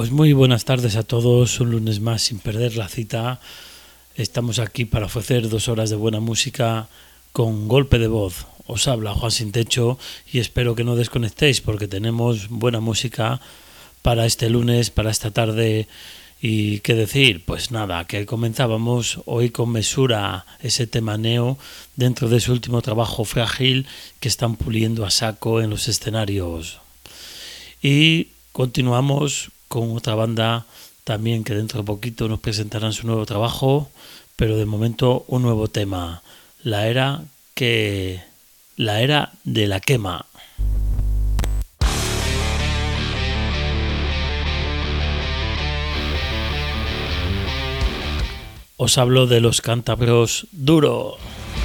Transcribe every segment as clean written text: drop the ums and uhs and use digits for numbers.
Pues muy buenas tardes a todos, un lunes más sin perder la cita. Estamos aquí para ofrecer 2 horas de buena música con golpe de voz. Os habla Juan Sin Techo y espero que no desconectéis porque tenemos buena música para este lunes, para esta tarde. Y qué decir, pues nada, que comenzábamos hoy con Mesura, ese tema neo dentro de su último trabajo Frágil que están puliendo a saco en los escenarios. Y continuamos con otra banda también que dentro de poquito nos presentarán su nuevo trabajo, pero de momento un nuevo tema, la era de la quema. Os hablo de los cántabros Duro.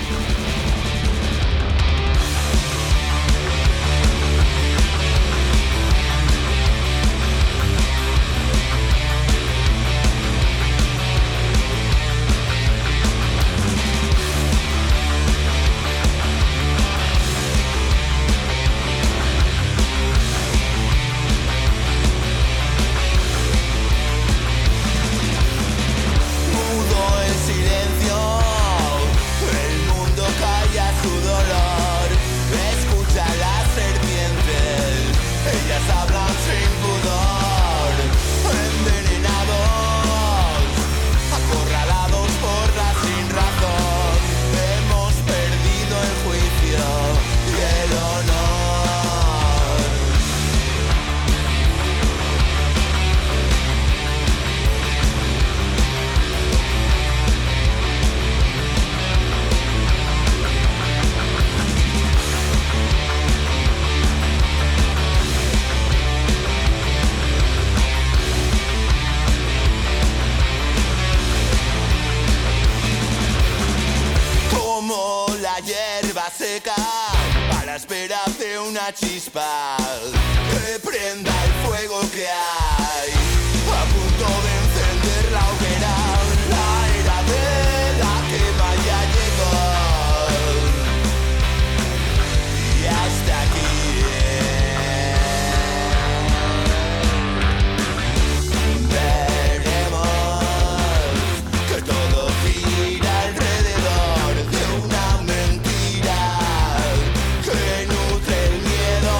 Chispa que prenda el fuego que hay a punto de encender la hoguera. La era de la quema ya llegó y hasta aquí. Veremos que todo gira alrededor de una mentira que nutre el miedo.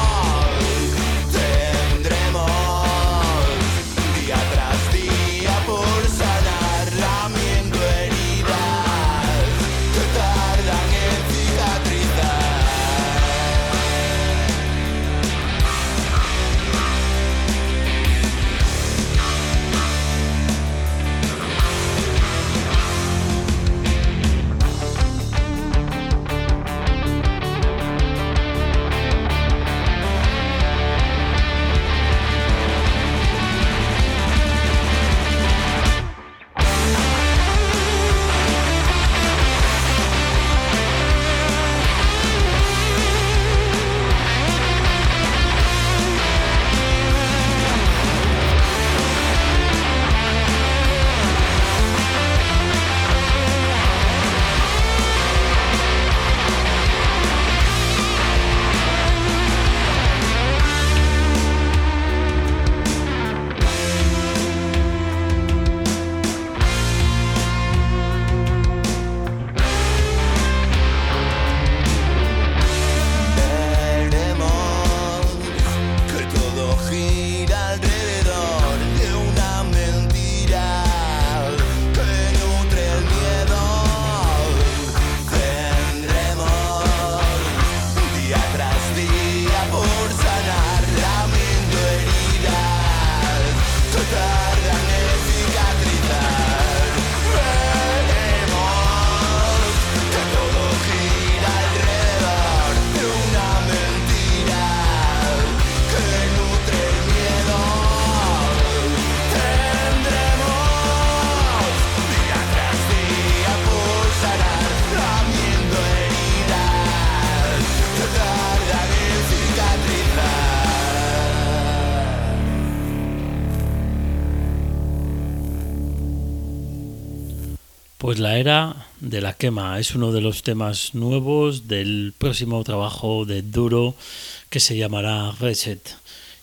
Pues la era de la quema es uno de los temas nuevos del próximo trabajo de Duro que se llamará Reset.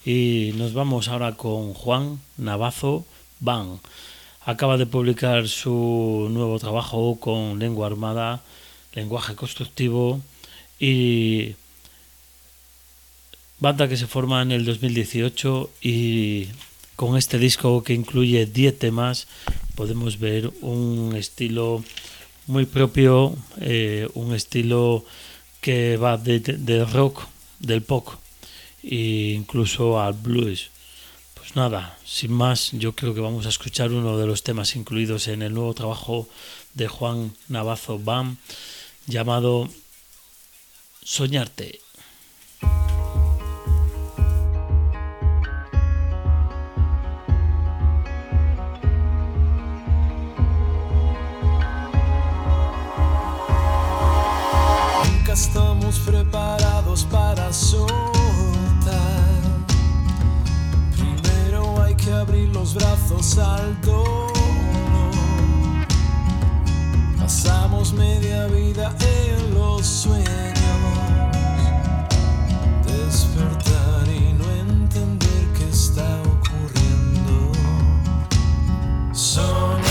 Y nos vamos ahora con Juan Navazo Band. Acaba de publicar su nuevo trabajo con Lengua Armada, Lenguaje Constructivo, y banda que se forma en el 2018, y con este disco que incluye 10 temas podemos ver un estilo muy propio, un estilo que va del rock, del pop e incluso al blues. Pues nada, sin más, yo creo que vamos a escuchar uno de los temas incluidos en el nuevo trabajo de Juan Navazo Band, llamado Soñarte. Nunca estamos preparados para soltar. Primero hay que abrir los brazos al dolor. Pasamos media vida en los sueños, despertar y no entender qué está ocurriendo. Soñarte,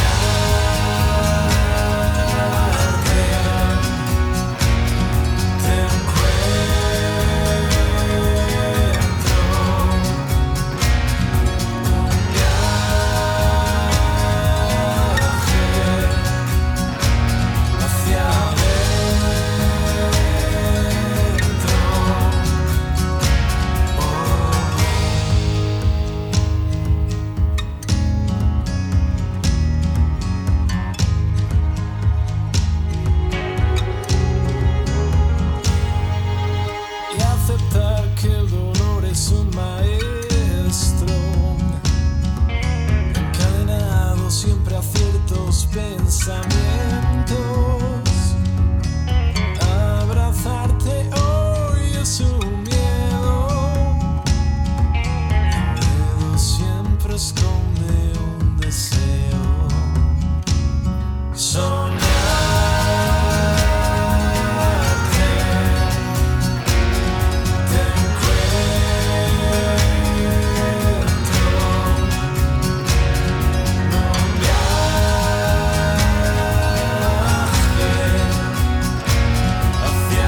te encuentro, un viaje hacia y aceptar que el dolor es un maestro, encadenado siempre a ciertos pensamientos. Abrazarte hoy es un miedo, el miedo siempre esconde un deseo. Soñarte, te encuentro, un viaje hacia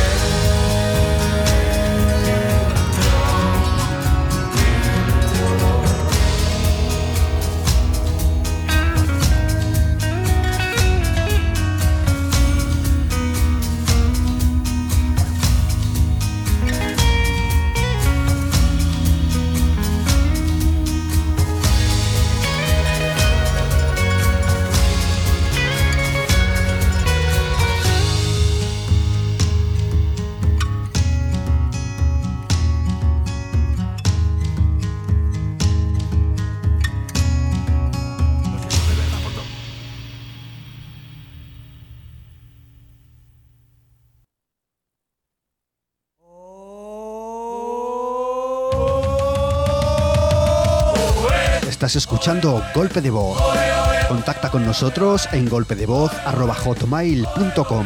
Estás escuchando Golpe de Voz. Contacta con nosotros en golpedevoz@hotmail.com.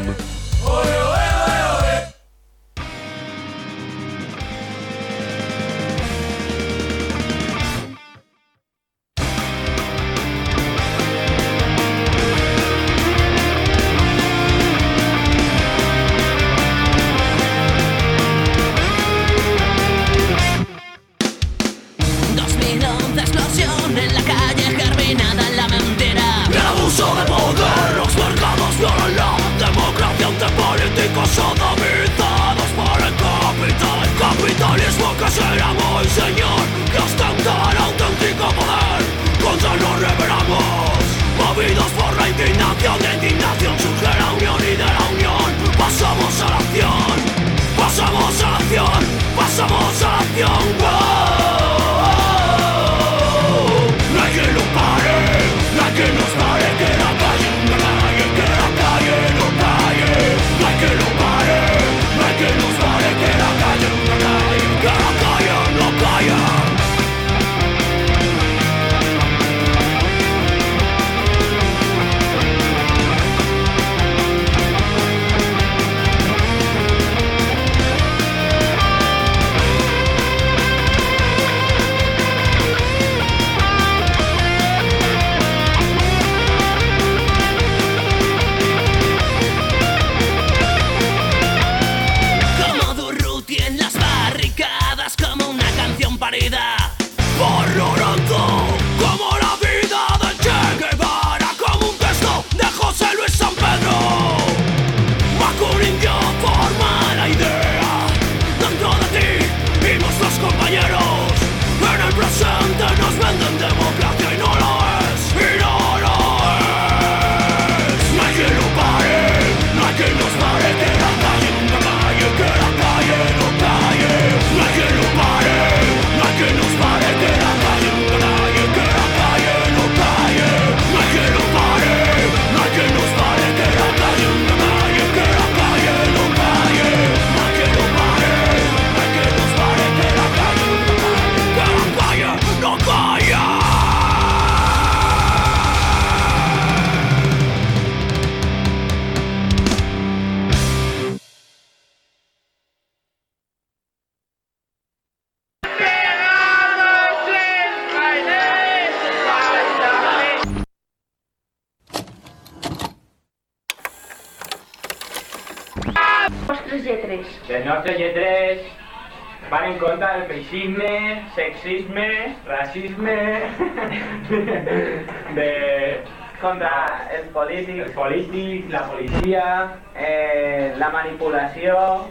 Explosión en la calle, germinada en la mentira. El abuso de poder, los mercados violan la democracia. del Nostre Lletrers van en contra del feixisme, sexisme, racisme, contra els polítics, la policia, la manipulació.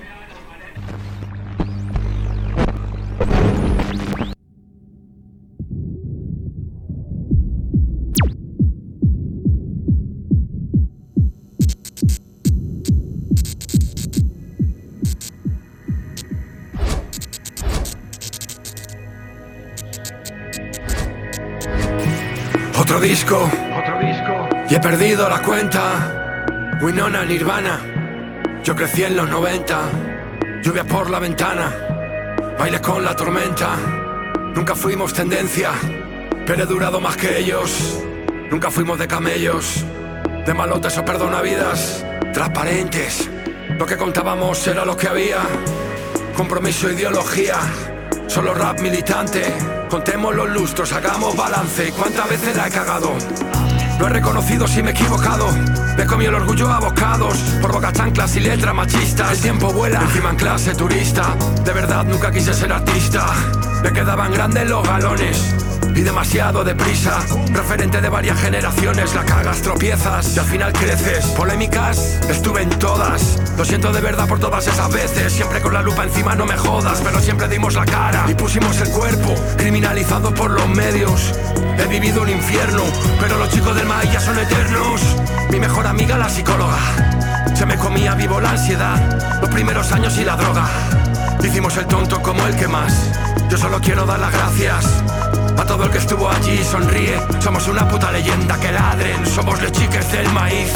Otro disco, y he perdido la cuenta. Winona, Nirvana, yo crecí en los 90. Lluvia por la ventana, baile con la tormenta. Nunca fuimos tendencia, pero he durado más que ellos. Nunca fuimos de camellos, de malotes o perdonavidas. Transparentes, lo que contábamos era lo que había. Compromiso, ideología, solo rap militante. Contemos los lustros, hagamos balance. ¿Cuántas veces la he cagado? No he reconocido si me he equivocado. Me he comido el orgullo a bocados por bocas chanclas y letras machistas. El tiempo vuela, encima en clase turista. De verdad nunca quise ser artista. Me quedaban grandes los galones y demasiado deprisa. Referente de varias generaciones, la cagas, tropiezas y al final creces. Polémicas, estuve en todas. Lo siento de verdad por todas esas veces. Siempre con la lupa encima, no me jodas. Pero siempre dimos la cara y pusimos el cuerpo, criminalizado por los medios. He vivido un infierno, pero los chicos del maíz ya son eternos. Mi mejor amiga, la psicóloga, se me comía vivo la ansiedad, los primeros años y la droga. Hicimos el tonto como el que más. Yo solo quiero dar las gracias a todo el que estuvo allí y sonríe. Somos una puta leyenda, que ladren. Somos los chiques del maíz.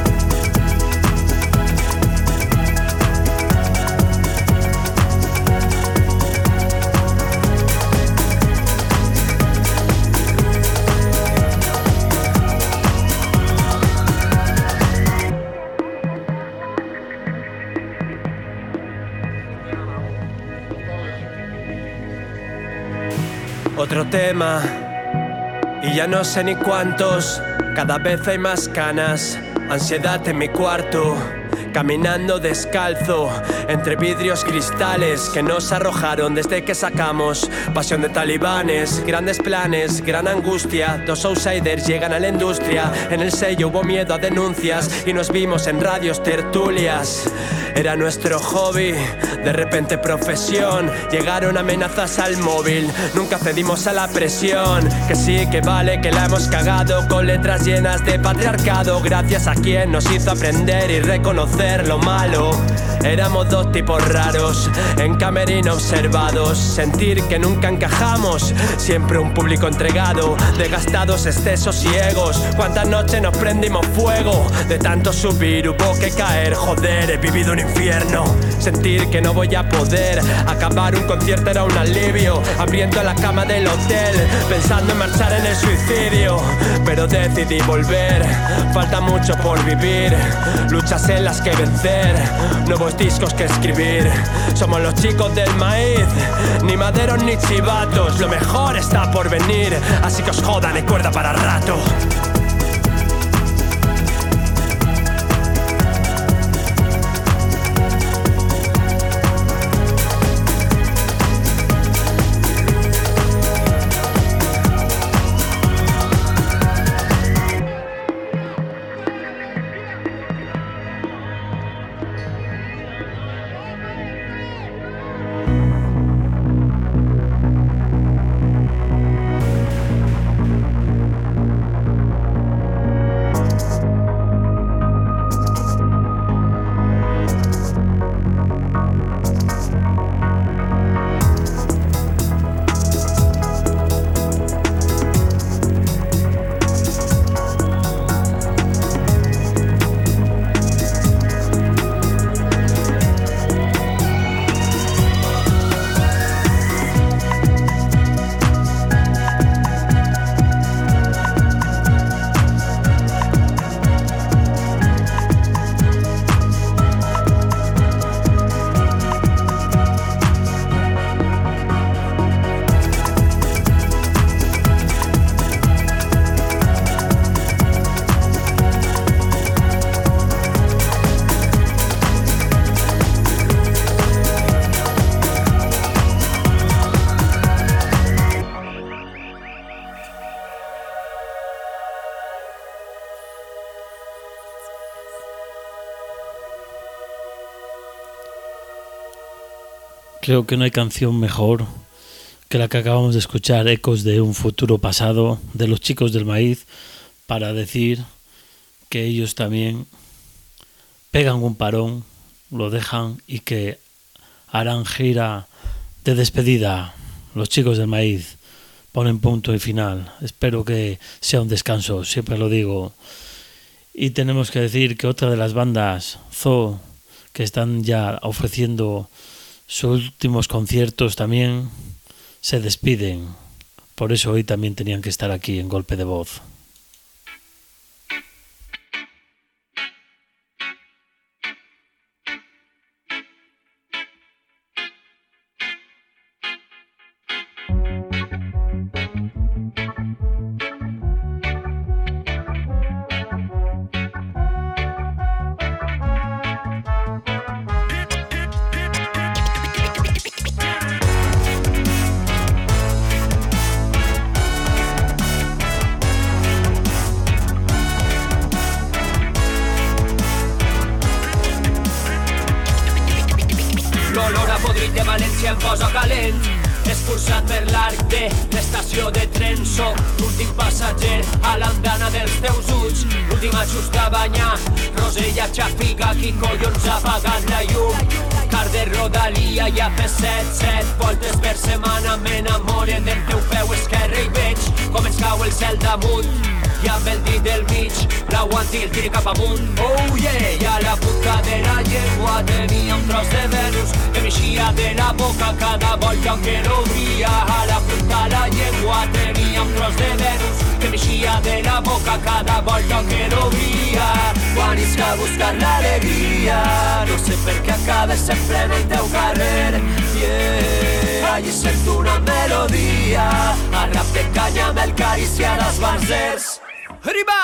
Otro tema, y ya no sé ni cuántos. Cada vez hay más canas, ansiedad en mi cuarto. Caminando descalzo entre vidrios cristales que nos arrojaron desde que sacamos Pasión de Talibanes. Grandes planes, gran angustia. Dos outsiders llegan a la industria. En el sello hubo miedo a denuncias y nos vimos en radios tertulias. Era nuestro hobby, de repente profesión. Llegaron amenazas al móvil, nunca cedimos a la presión. Que sí, que vale, que la hemos cagado con letras llenas de patriarcado. Gracias a quien nos hizo aprender y reconocer lo malo. Éramos dos tipos raros, en camerino observados. Sentir que nunca encajamos, siempre un público entregado. Desgastados, excesos y egos. Cuántas noches nos prendimos fuego. De tanto subir hubo que caer. Joder, he vivido un infierno. Sentir que no voy a poder acabar un concierto era un alivio. Abriendo la cama del hotel, pensando en marchar en el suicidio. Pero decidí volver, falta mucho por vivir. Luchas en las que vencer, nuevos discos que escribir. Somos los chicos del maíz, ni maderos ni chivatos. Lo mejor está por venir, así que os jodan, hay cuerda para rato. Creo que no hay canción mejor que la que acabamos de escuchar, Ecos de un futuro pasado, de los Chicos del Maíz, para decir que ellos también pegan un parón, lo dejan y que harán gira de despedida. Los Chicos del Maíz ponen punto y final. Espero que sea un descanso, siempre lo digo. Y tenemos que decir que otra de las bandas, Zoo, que están ya ofreciendo sus últimos conciertos, también se despiden. Por eso hoy también tenían que estar aquí en Golpe de Voz. L'olor a podrit de València em posa calent. Escurçat per l'arc de l'estació de tren, soc l'últim passatger a l'andana dels teus ulls, l'últim ajust a banyar. Rosella, xafiga, qui collons ha apagat la llum? Car de Rodalia i a P7, voltes per setmana m'enamore del teu peu esquerre i veig com ens cau el cel damunt. I amb el dit del mig, l'aguanti el tiri cap amunt. Oh yeah! I a la punta de la llengua tenia un tros de Venus que m'eixia de la boca cada volta que l'obria. A la punta de la llengua tenia un tros de Venus que m'eixia de la boca cada volta que l'obria. Quan isca a buscar l'alegria, no sé per què acabes sempre en el teu carrer. Yeah! Allí sento una melodia, a rap de canya amb el carícia dels barzers. Arriba!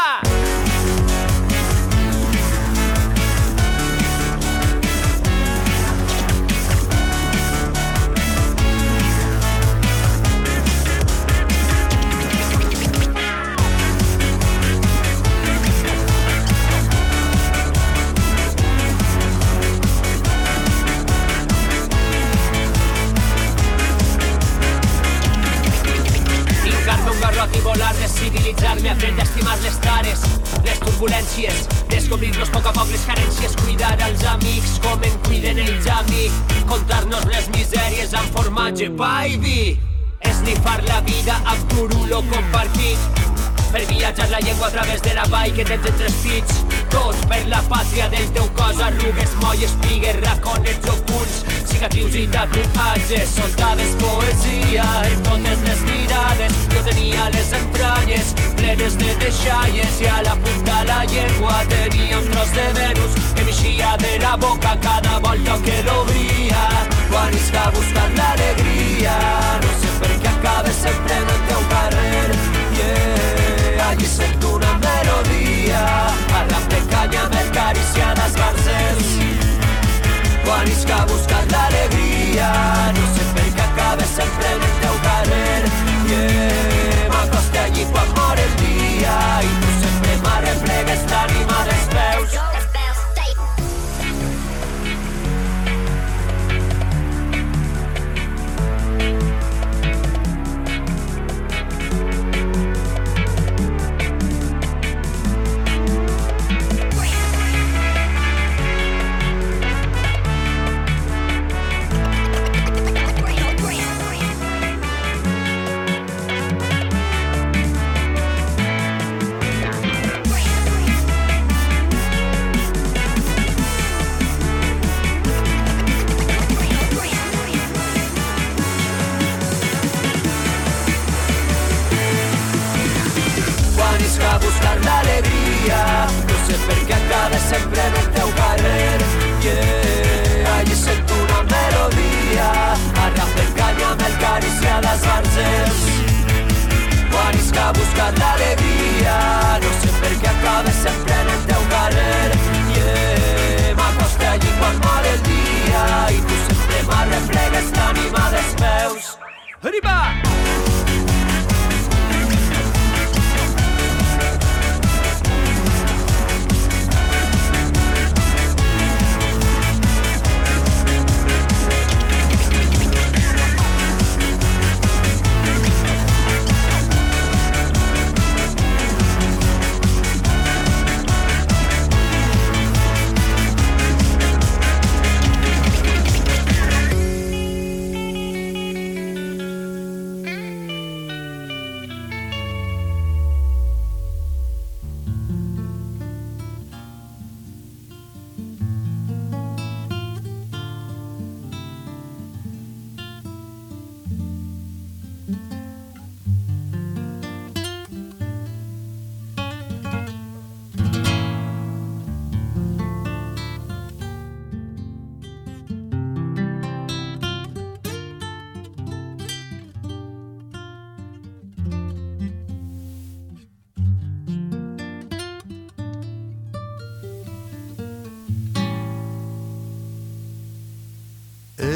I volar, descivilitzar-me, aprendre a estimar les tares, les turbulències, descobrir-nos a poc les carències, cuidar els amics com en cuiden ells a mi, contar-nos les misèries amb formatge, pa i vi, esnifar la vida amb turulo compartit, per viatjar la llengua a través de la vall que tens entre els pits, tot per la pàtria del teu cos, arrugues, molles, pigues, raconets ocults, cicatrius i tatuatges, soltades poesia en totes les mirades. Jo tenia les entranyes plenes de deixalles i a la punta la llengua tenia un tros de Venus que m'eixia de la boca cada volta que l'obria. Quan isca a buscar l'alegria, no sé per què acabes sempre en el teu carrer. Yeah, allí sento una melodia, a rap de canya amb el carícia dels barzers. Quan isca a buscar l'alegria, no sé per què acabes sempre en el teu carrer. Yeah, m'acosta allí quan mor el dia i tu sempre m'arreplegues l'ànima dels peus.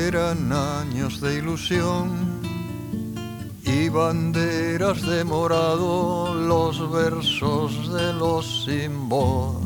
Eran años de ilusión y banderas de morado, los versos de los sin voz,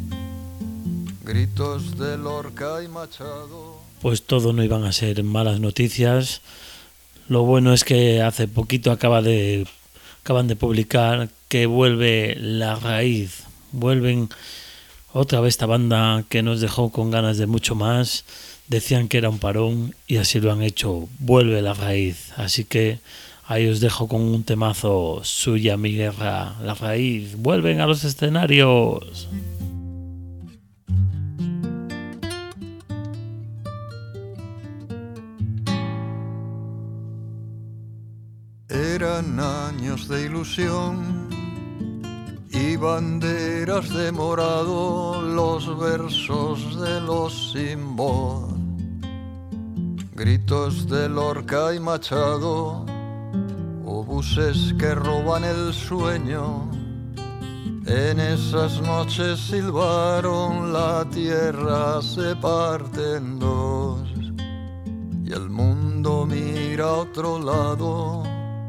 gritos de Lorca y Machado. Pues todo no iban a ser malas noticias. Lo bueno es que hace poquito acaban de publicar que vuelve La Raíz. Vuelven otra vez esta banda que nos dejó con ganas de mucho más. Decían que era un parón y así lo han hecho. Vuelve La Raíz. Así que ahí os dejo con un temazo suya, mi guerra. La Raíz. Vuelven a los escenarios. Eran años de ilusión y banderas de morado, los versos de los sin voz, gritos de Lorca y Machado, obuses que roban el sueño. En esas noches silbaron, la tierra se parte en dos y el mundo mira a otro lado.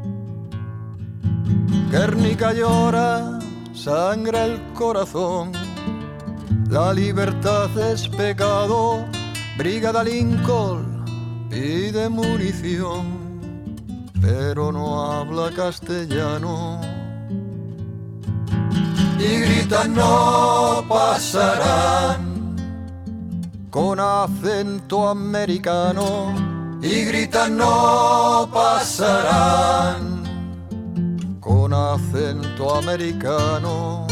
Guernica llora, sangra el corazón, la libertad es pecado, Brigada Lincoln pide munición, pero no habla castellano. Y gritan no pasarán, con acento americano, y gritan no pasarán, con acento americano.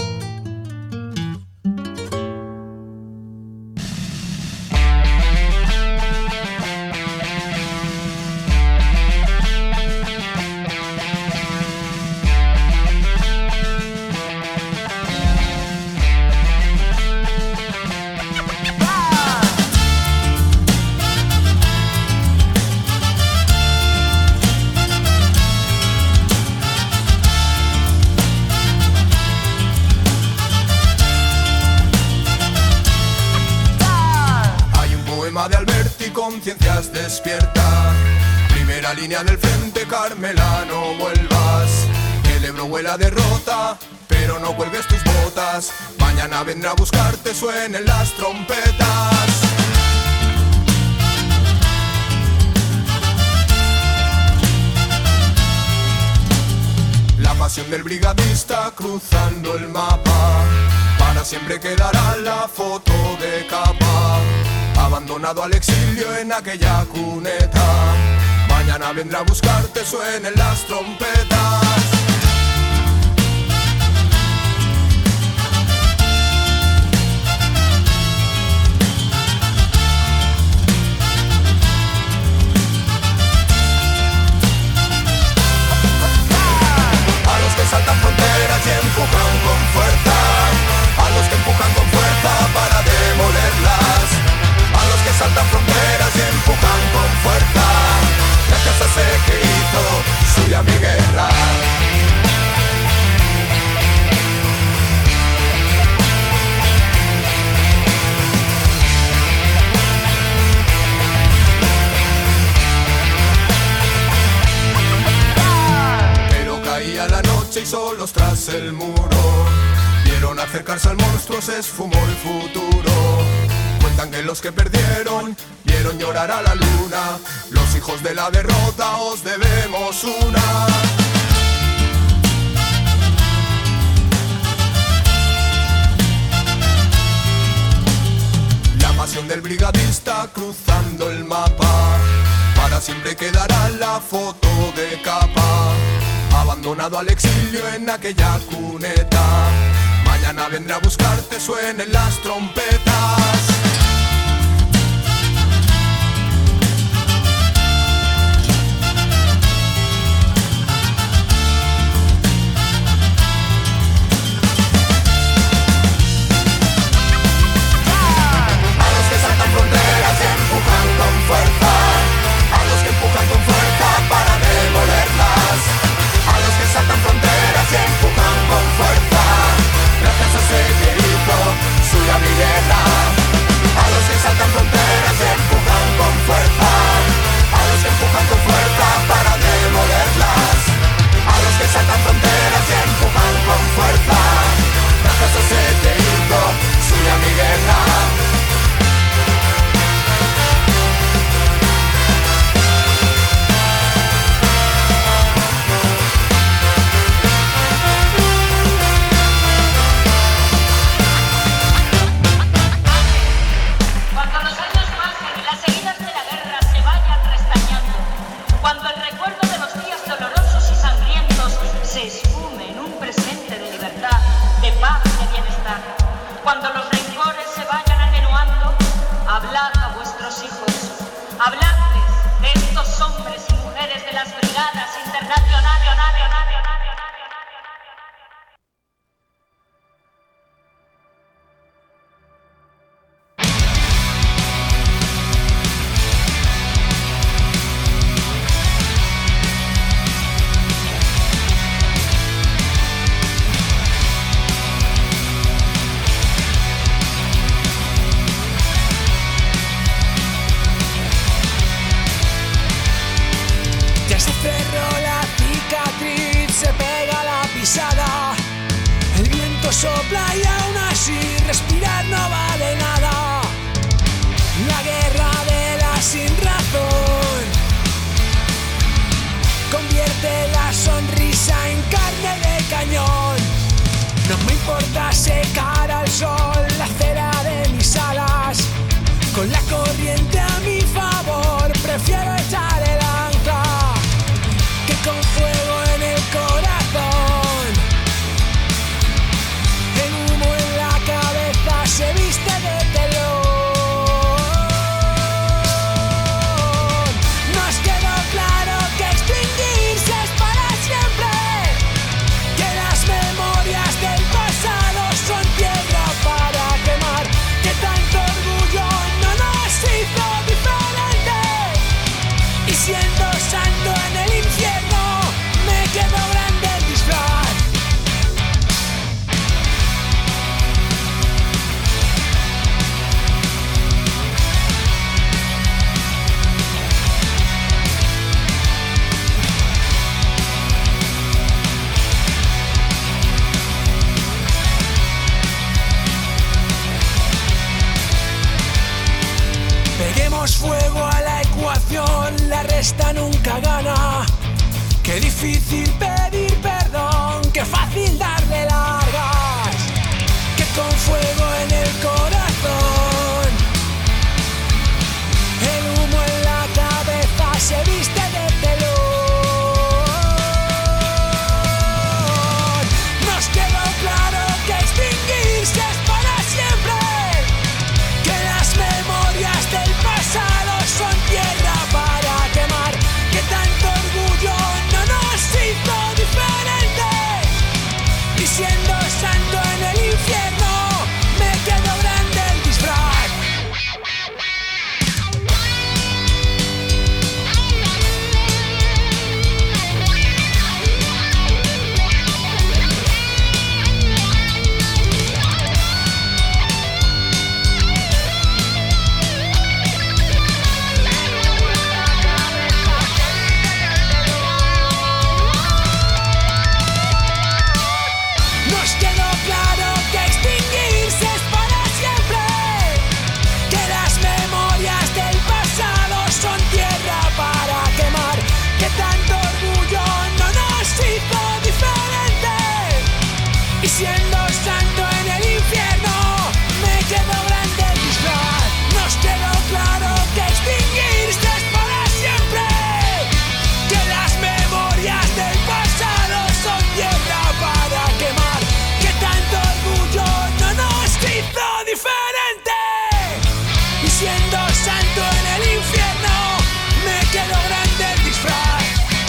Conciencias despierta, primera línea del frente, Carmela, no vuelvas. El Ebro huele a derrota, pero no cuelgues tus botas. Mañana vendrá a buscarte, suenen las trompetas. La pasión del brigadista cruzando el mapa, para siempre quedará la foto de capa. Abandonado al exilio en aquella cuneta, mañana vendrá a buscarte, suenen las trompetas. A los que saltan fronteras y empujan con fuerza, a los que empujan con fuerza para demolerlas. A los que saltan fronteras y empujan con fuerza, gracias a ese que hizo suya mi guerra. Pero caía la noche y solos tras el muro vieron acercarse al monstruo, se esfumó el futuro. Cuentan que los que perdieron vieron llorar a la luna. Los hijos de la derrota os debemos una. La pasión del brigadista cruzando el mapa, para siempre quedará la foto de capa. Abandonado al exilio en aquella cuneta, mañana vendrá a buscarte, suenen las trompetas. Suya mi guerra. Ya se cerró la cicatriz, se pega la pisada. El viento sopla y aún así respirar no vale nada. La guerra de la sin razón convierte la sonrisa en carne de cañón. No me importa secar al sol la cera de mis alas. Con la corriente a mi favor prefiero echar el ancla que con fuego en el corazón. El humo en la cabeza se viste de telón. Nos quedó claro que extinguirse es para siempre, que las memorias del pasado son tierra para quemar, que tanto orgullo no nos hizo diferentes. Y siendo santo en el infierno me quedó grande el disfraz. Peguemos fuego a la ecuación, la resta nunca gana. Qué difícil pedir perdón, qué fácil darle largas. Que con fuego en el corazón, el humo en la cabeza se viste de telón. Nos quedó claro que extinguirse es para siempre, que las memorias del pasado son tierra para quemar, que tanto orgullo no nos hizo diferentes. Y siendo santo en el infierno me quedó grande el disfraz. Nos quedó claro que extinguirse es para siempre, que las memorias del pasado son tierra para quemar, que tanto orgullo no nos hizo diferentes. Y siendo santo en el infierno me quedó grande el disfraz. Nos quedó claro que extinguirse es para siempre, que las memorias del pasado son tierra para quemar, que tanto orgullo no nos hizo diferente. Y siendo santo en el infierno me quedó grande el disfraz.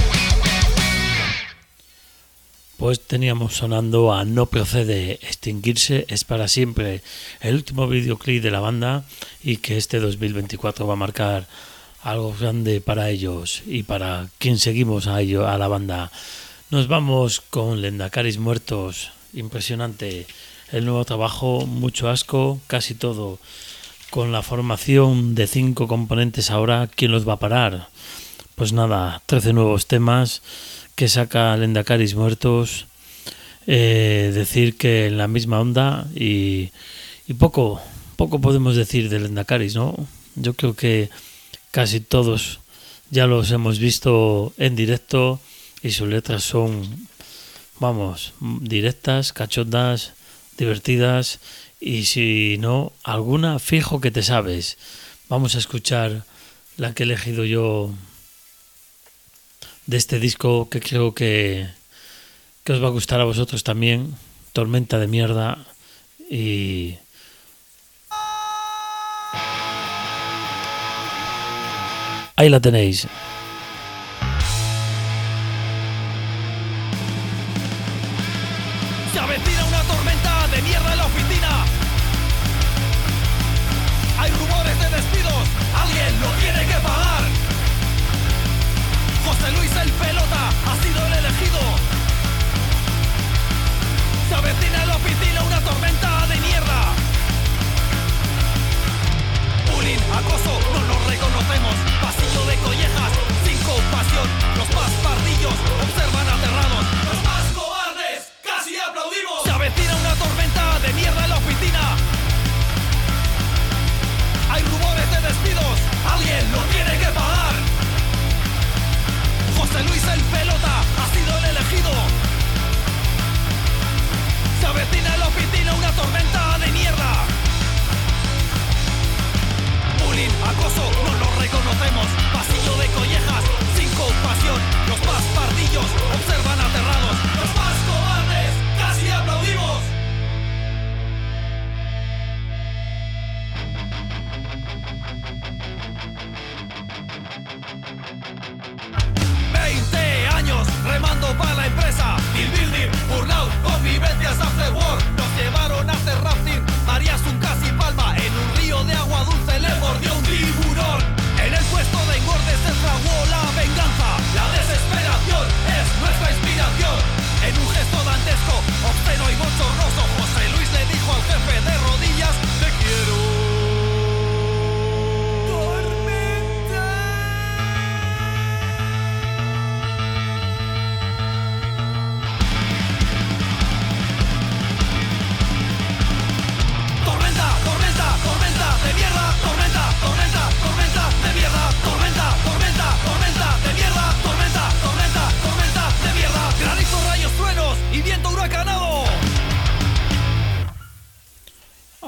Pues teníamos sonando a No Procede, Extinguirse es para siempre, el último videoclip de la banda, y que este 2024 va a marcar algo grande para ellos y para quien seguimos a la banda. Nos vamos con Lendakaris Muertos, impresionante el nuevo trabajo, mucho asco, casi todo con la formación de 5 componentes ahora. ¿Quién los va a parar? Pues nada, 13 nuevos temas que saca Lendakaris Muertos. Decir que en la misma onda y poco podemos decir de Lendakaris, ¿no? Yo creo que casi todos ya los hemos visto en directo y sus letras son, vamos, directas, cachondas, divertidas, y si no, alguna fijo que te sabes. Vamos a escuchar la que he elegido yo de este disco, que creo que os va a gustar a vosotros también, Tormenta de Mierda, y ahí la tenéis. Se avecina una tormenta de mierda en la oficina. Hay rumores de despidos, alguien lo tiene que pagar. José Luis el pelota ha sido el elegido. Se avecina en la oficina una tormenta de mierda. Bullying, acoso, no nos reconocemos. Pasillo de collejas,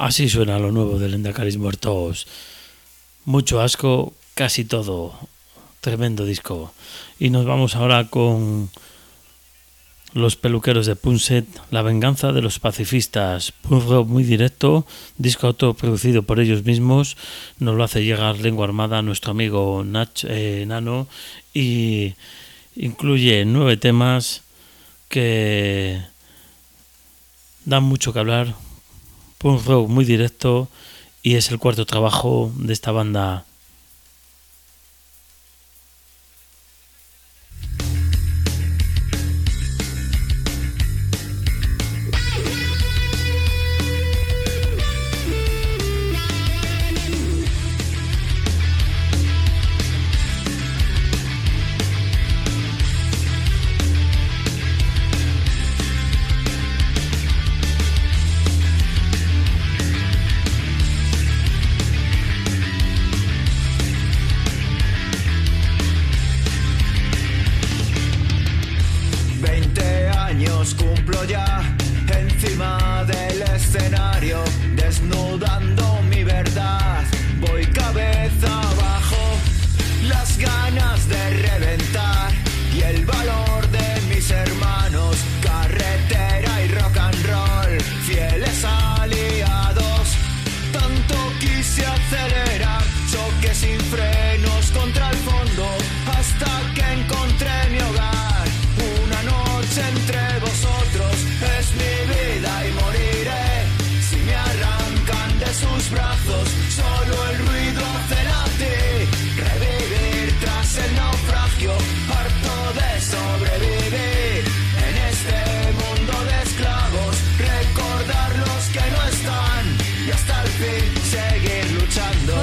Así suena lo nuevo de Lendacaris Muertos. Mucho asco, casi todo. Tremendo disco. Y nos vamos ahora con Los Peluqueros de Punset, La venganza de los pacifistas. Punk rock muy directo, disco autoproducido por ellos mismos. Nos lo hace llegar Lengua Armada nuestro amigo Nano, y incluye 9 temas que dan mucho que hablar. Punk rock muy directo, y es el cuarto trabajo de esta banda. Cumplo ya encima del escenario, desnudando mi verdad. Voy cabeza abajo, las ganas de reventar y el valor de mis hermanos. Carretera y rock and roll, fieles aliados. Tanto quise acelerar, choque sin frenos contra el fondo, hasta que encontré mi hogar. Una noche entre vosotros es mi vida y moriré. Si me arrancan de sus brazos, solo el ruido hace latir. Revivir tras el naufragio, harto de sobrevivir. En este mundo de esclavos, recordar los que no están y hasta el fin seguir luchando.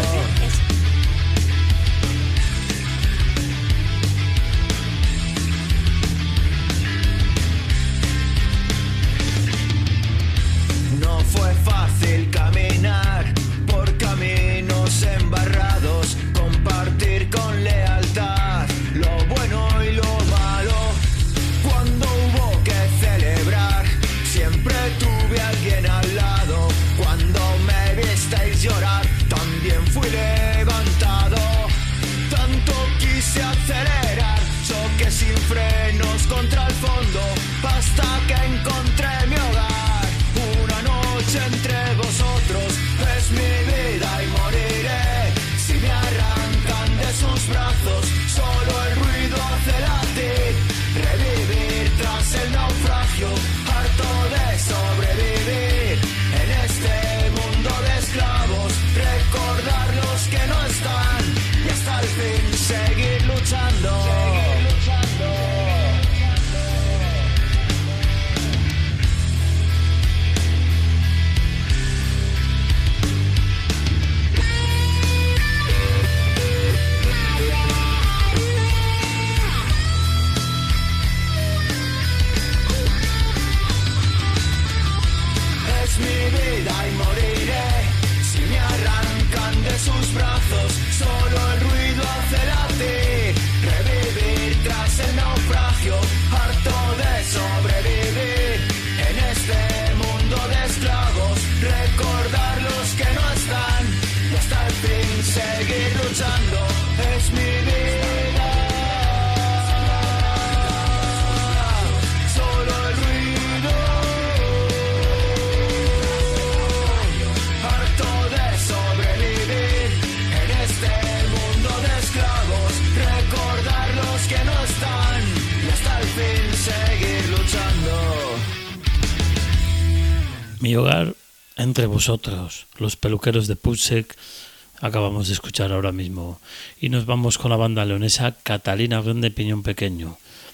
Fue fácil caminar por caminos embarrados, compartir con lealtad lo bueno y lo malo. Cuando hubo que celebrar, siempre tuve a alguien al lado. Cuando me visteis llorar, también fui levantado. Tanto quise acelerar, choque sin frenos contra el fondo, hasta que encontré mi hogar. Entre vosotros es mi vida y moriré. Si me arrancan de sus brazos, solo el ruido hace latir. Revivir tras el naufragio, harto de sobrevivir. En este mundo de esclavos, recordar los que no están y hasta el fin seguir luchando. Sus brazos, solo el ruido hace latir. Revivir tras el naufragio, harto de sobrevivir. En este mundo de esclavos, recordar los que no están y hasta el fin seguir luchando. Es mi vida. Solo el ruido, harto de sobrevivir. Recordar los que no están y hasta el fin seguir luchando. Mi hogar entre vosotros, Los Peluqueros de Punset, acabamos de escuchar ahora mismo. Y nos vamos con la banda leonesa Catalina Grande Piñón Pequeño.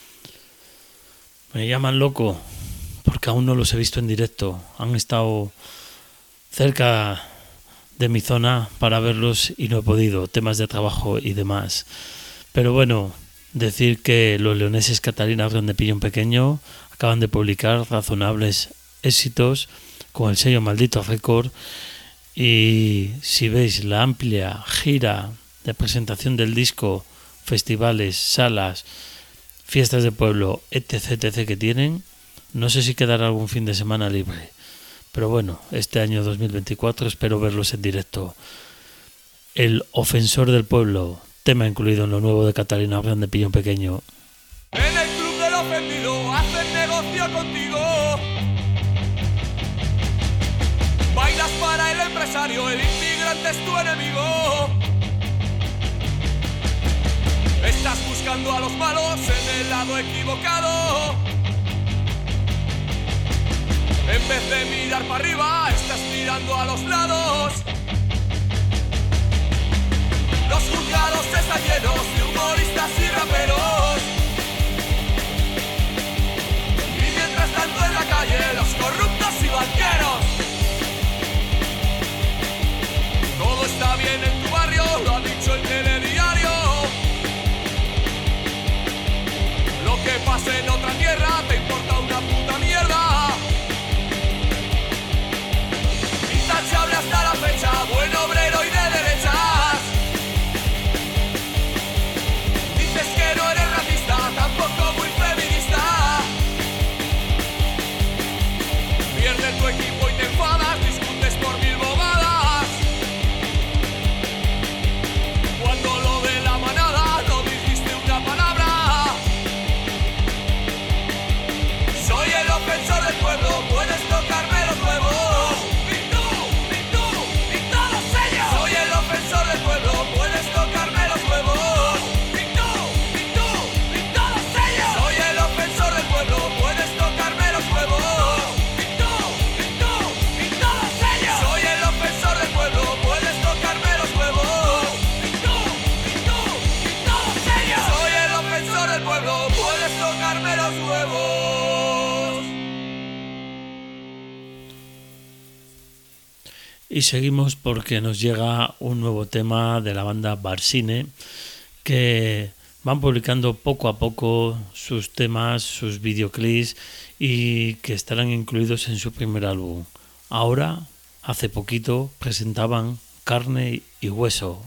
Me llaman loco porque aún no los he visto en directo. Han estado cerca de mi zona para verlos y no he podido, temas de trabajo y demás. Pero bueno, decir que los leoneses Catalina Grande Piñón Pequeño acaban de publicar Razonables Éxitos con el sello Maldito Record, y si veis la amplia gira de presentación del disco, festivales, salas, fiestas de pueblo, etc, etc que tienen, no sé si quedará algún fin de semana libre. Pero bueno, este año 2024 espero verlos en directo. El Ofensor del Pueblo, tema incluido en lo nuevo de Catalina Grande Piñón Pequeño. En el club del ofendido hacen negocio contigo. Bailas para el empresario, el inmigrante es tu enemigo. Estás buscando a los malos en el lado equivocado. En vez de mirar para arriba, estás mirando a los lados. Los juzgados están llenos de humoristas y raperos. Y mientras tanto en la calle, los corruptos y banqueros. Todo está bien en tu barrio, lo ha dicho el telediario. Lo que pase en otra tierra te importa una puta mierda. Intachable hasta la fecha, buen obrero y de derechas. Dices que no eres racista, tampoco muy feminista. Pierde tu equipo y te enfadas, discutes por mil bobadas. Cuando lo de la manada no dijiste una palabra. Soy el ofensor del pueblo, puedes tocarme los huevos. Y todos ellos. Soy el ofensor del pueblo, puedes tocarme los huevos. Y todos ellos. Soy el ofensor del pueblo, puedes tocarme los huevos. Y todos ellos. Soy el ofensor del pueblo, puedes tocarme los huevos. Y todos ellos. Soy el ofensor del pueblo, puedes tocarme los huevos. Y seguimos porque nos llega un nuevo tema de la banda Barsine, que van publicando poco a poco sus temas, sus videoclips, y que estarán incluidos en su primer álbum. Ahora, hace poquito, presentaban Carne y Hueso.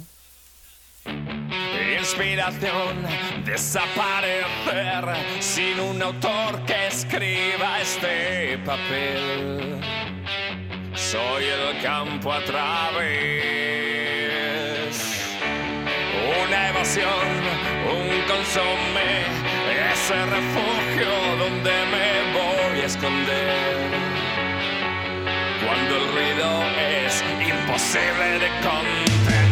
Inspiración, desaparecer sin un autor que escriba este papel. Soy el campo a través, una evasión, un consomé, ese refugio donde me voy a esconder. Cuando el ruido es imposible de contener.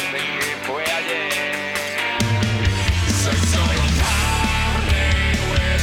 Soy solo carne y hueso.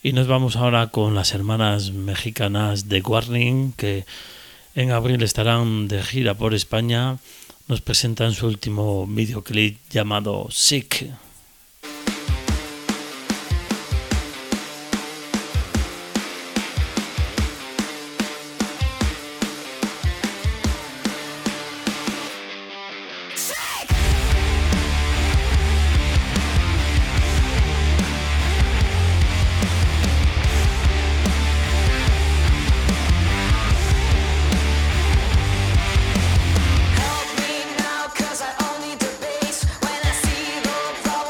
Y nos vamos ahora con las hermanas mexicanas de Warning, que en abril estarán de gira por España. Nos presentan su último videoclip llamado Sick. Help me now, 'cause I only debase when I see the problem.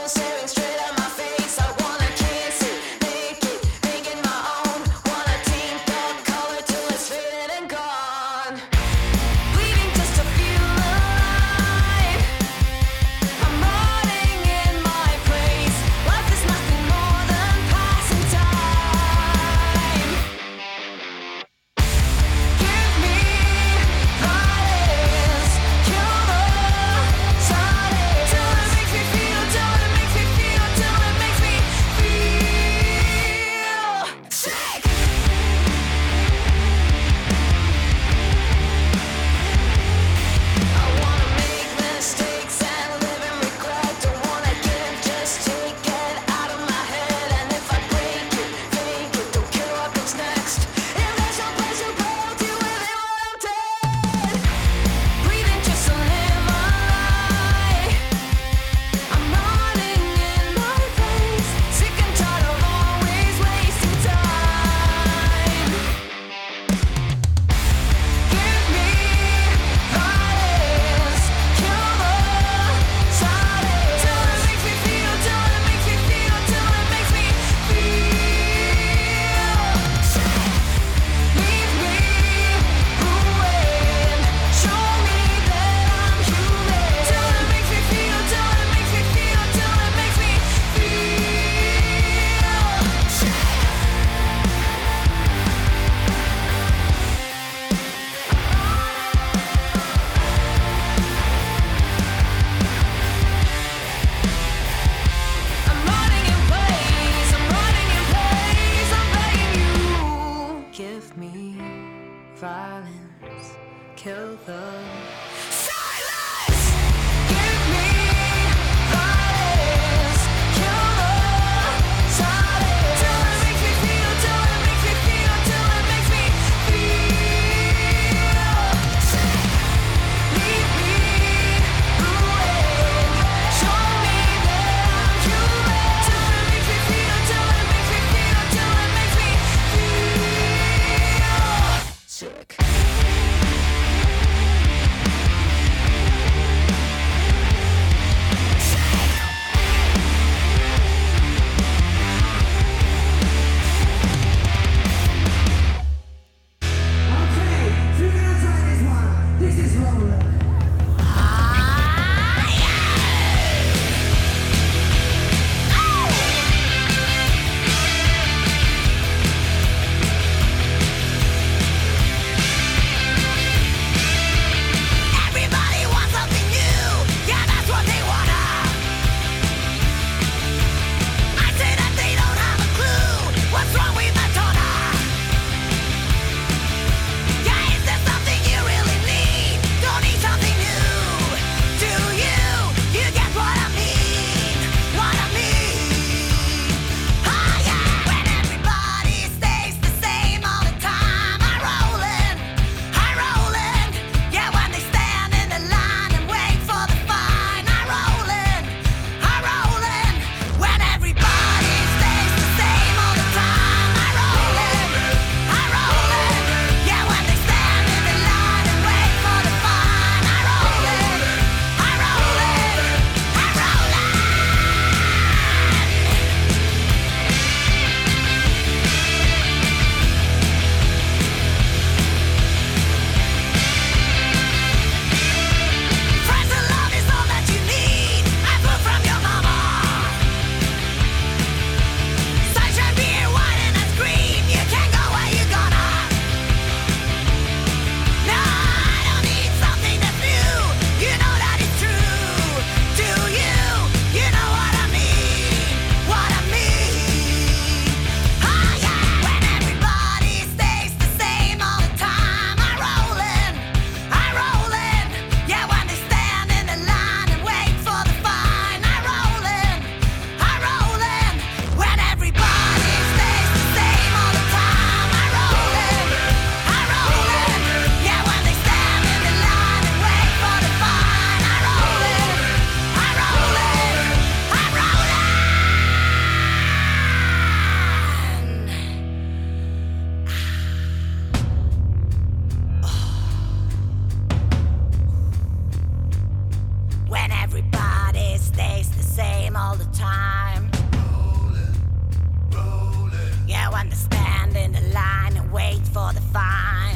wait for the fine.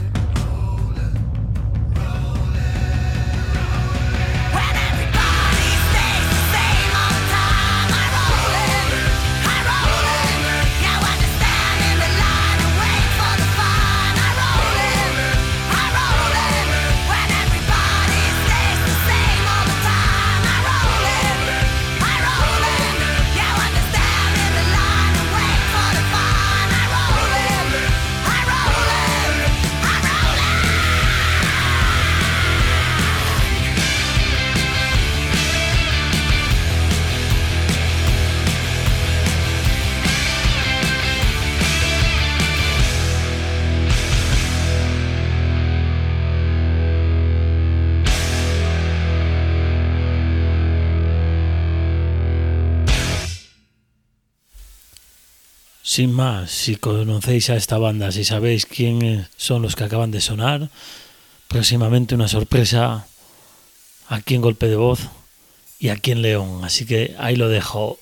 When everybody stays the same all the time, I roll in, yeah, when they stand in the line and wait for the fine, I roll in, when everybody stays the same all the time, I roll in, yeah, when they stand in the line and wait for the fine, I roll in, I roll in. Sin más, si conocéis a esta banda, si sabéis quiénes son los que acaban de sonar, próximamente una sorpresa aquí en Golpe de Voz y aquí en León. Así que ahí lo dejo.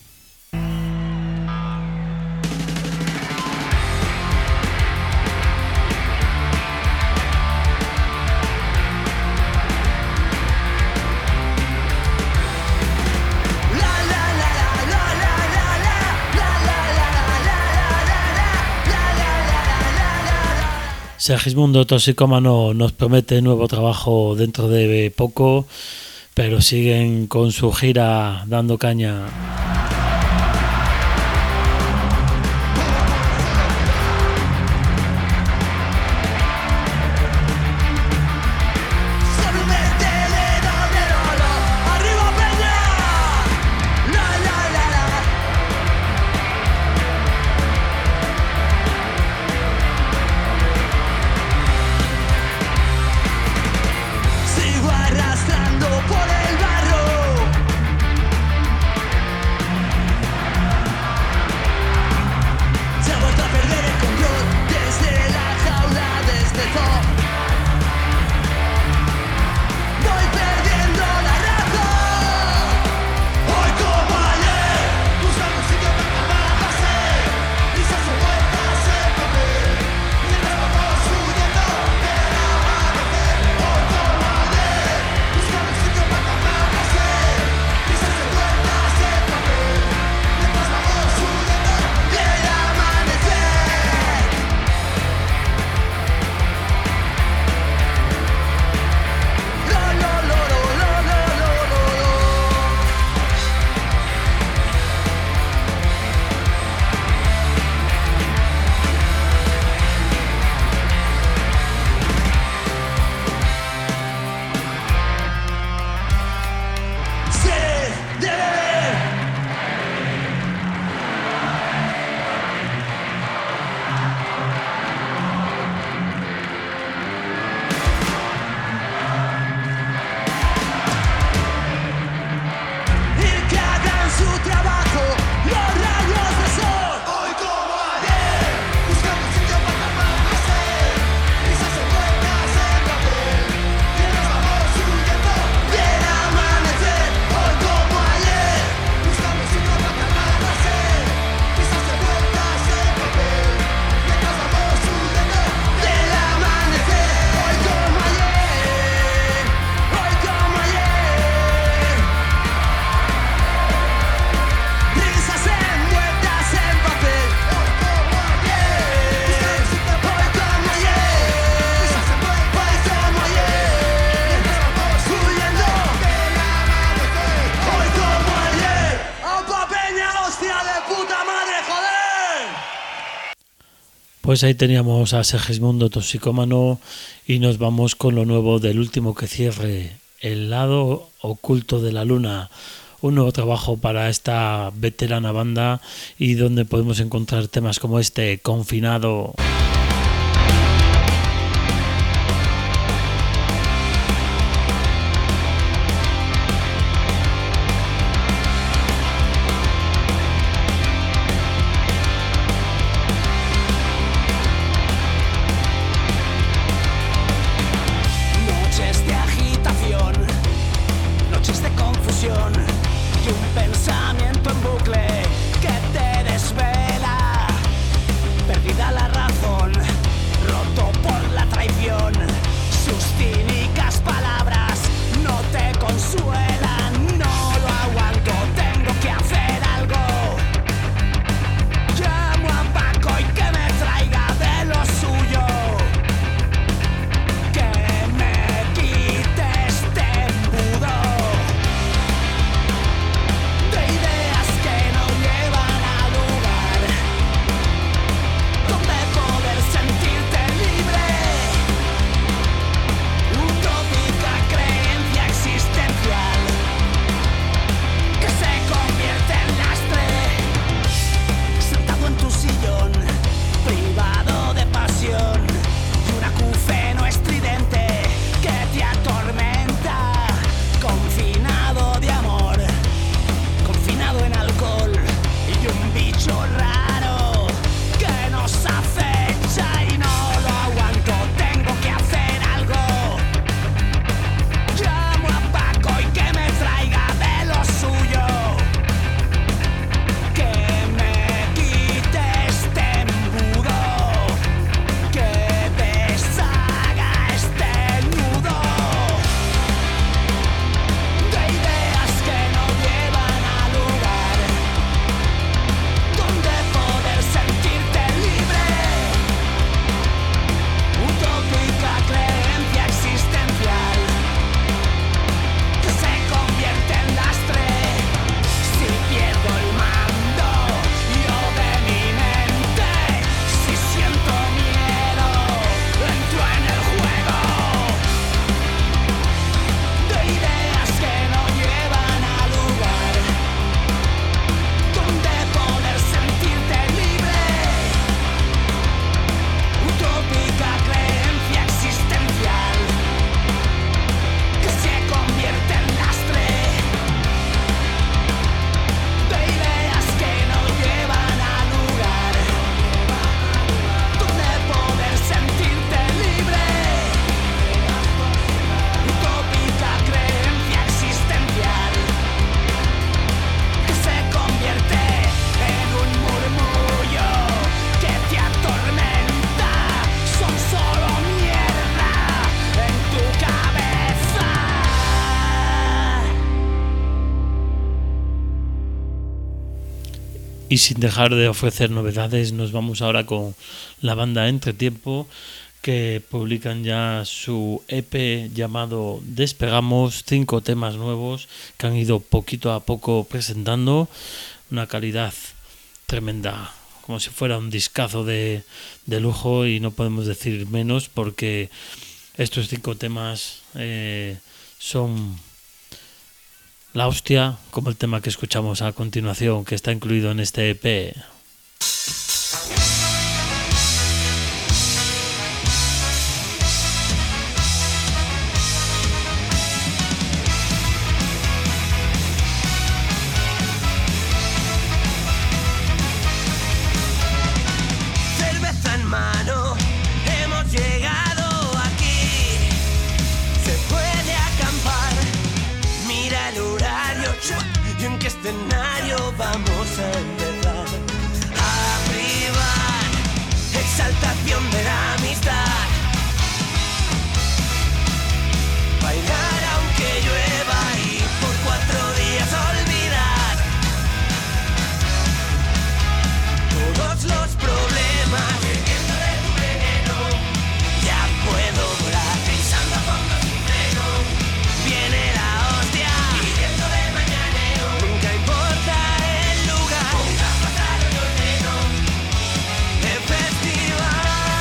Segismundo Toxicómano nos promete nuevo trabajo dentro de poco, pero siguen con su gira dando caña. Pues ahí teníamos a Segismundo Toxicómano y nos vamos con lo nuevo del último que cierre, El lado oculto de la luna, un nuevo trabajo para esta veterana banda y donde podemos encontrar temas como este, Confinado. Perdida la razón, Y sin dejar de ofrecer novedades, nos vamos ahora con la banda Entretiempo, que publican ya su EP llamado Despegamos, 5 temas nuevos que han ido poquito a poco presentando, una calidad tremenda, como si fuera un discazo de lujo, y no podemos decir menos porque estos 5 temas son la hostia, como el tema que escuchamos a continuación, que está incluido en este EP. Escenario vamos a empezar a privar, exaltación de la amistad, bailar aunque llueva y por 4 días olvidar todos los problemas, bebiendo de tu veneno, ya puedo volar, pisando a fondo sin freno, viene la hostia, viviendo de mañanero, nunca importa el lugar, nunca pasado yo lleno, el festival.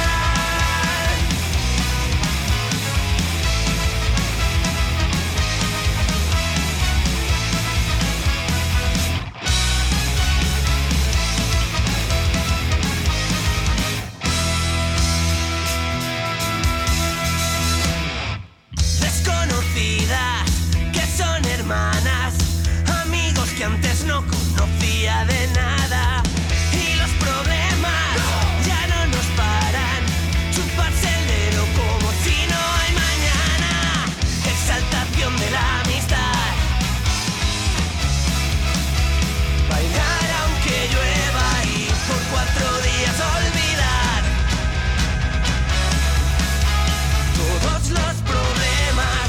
Desconocidas que son hermanas, amigos que antes no conocía de nada, y los problemas ya no nos paran, chuparse el dedo como si no hay mañana, exaltación de la amistad, bailar aunque llueva y por 4 días olvidar todos los problemas,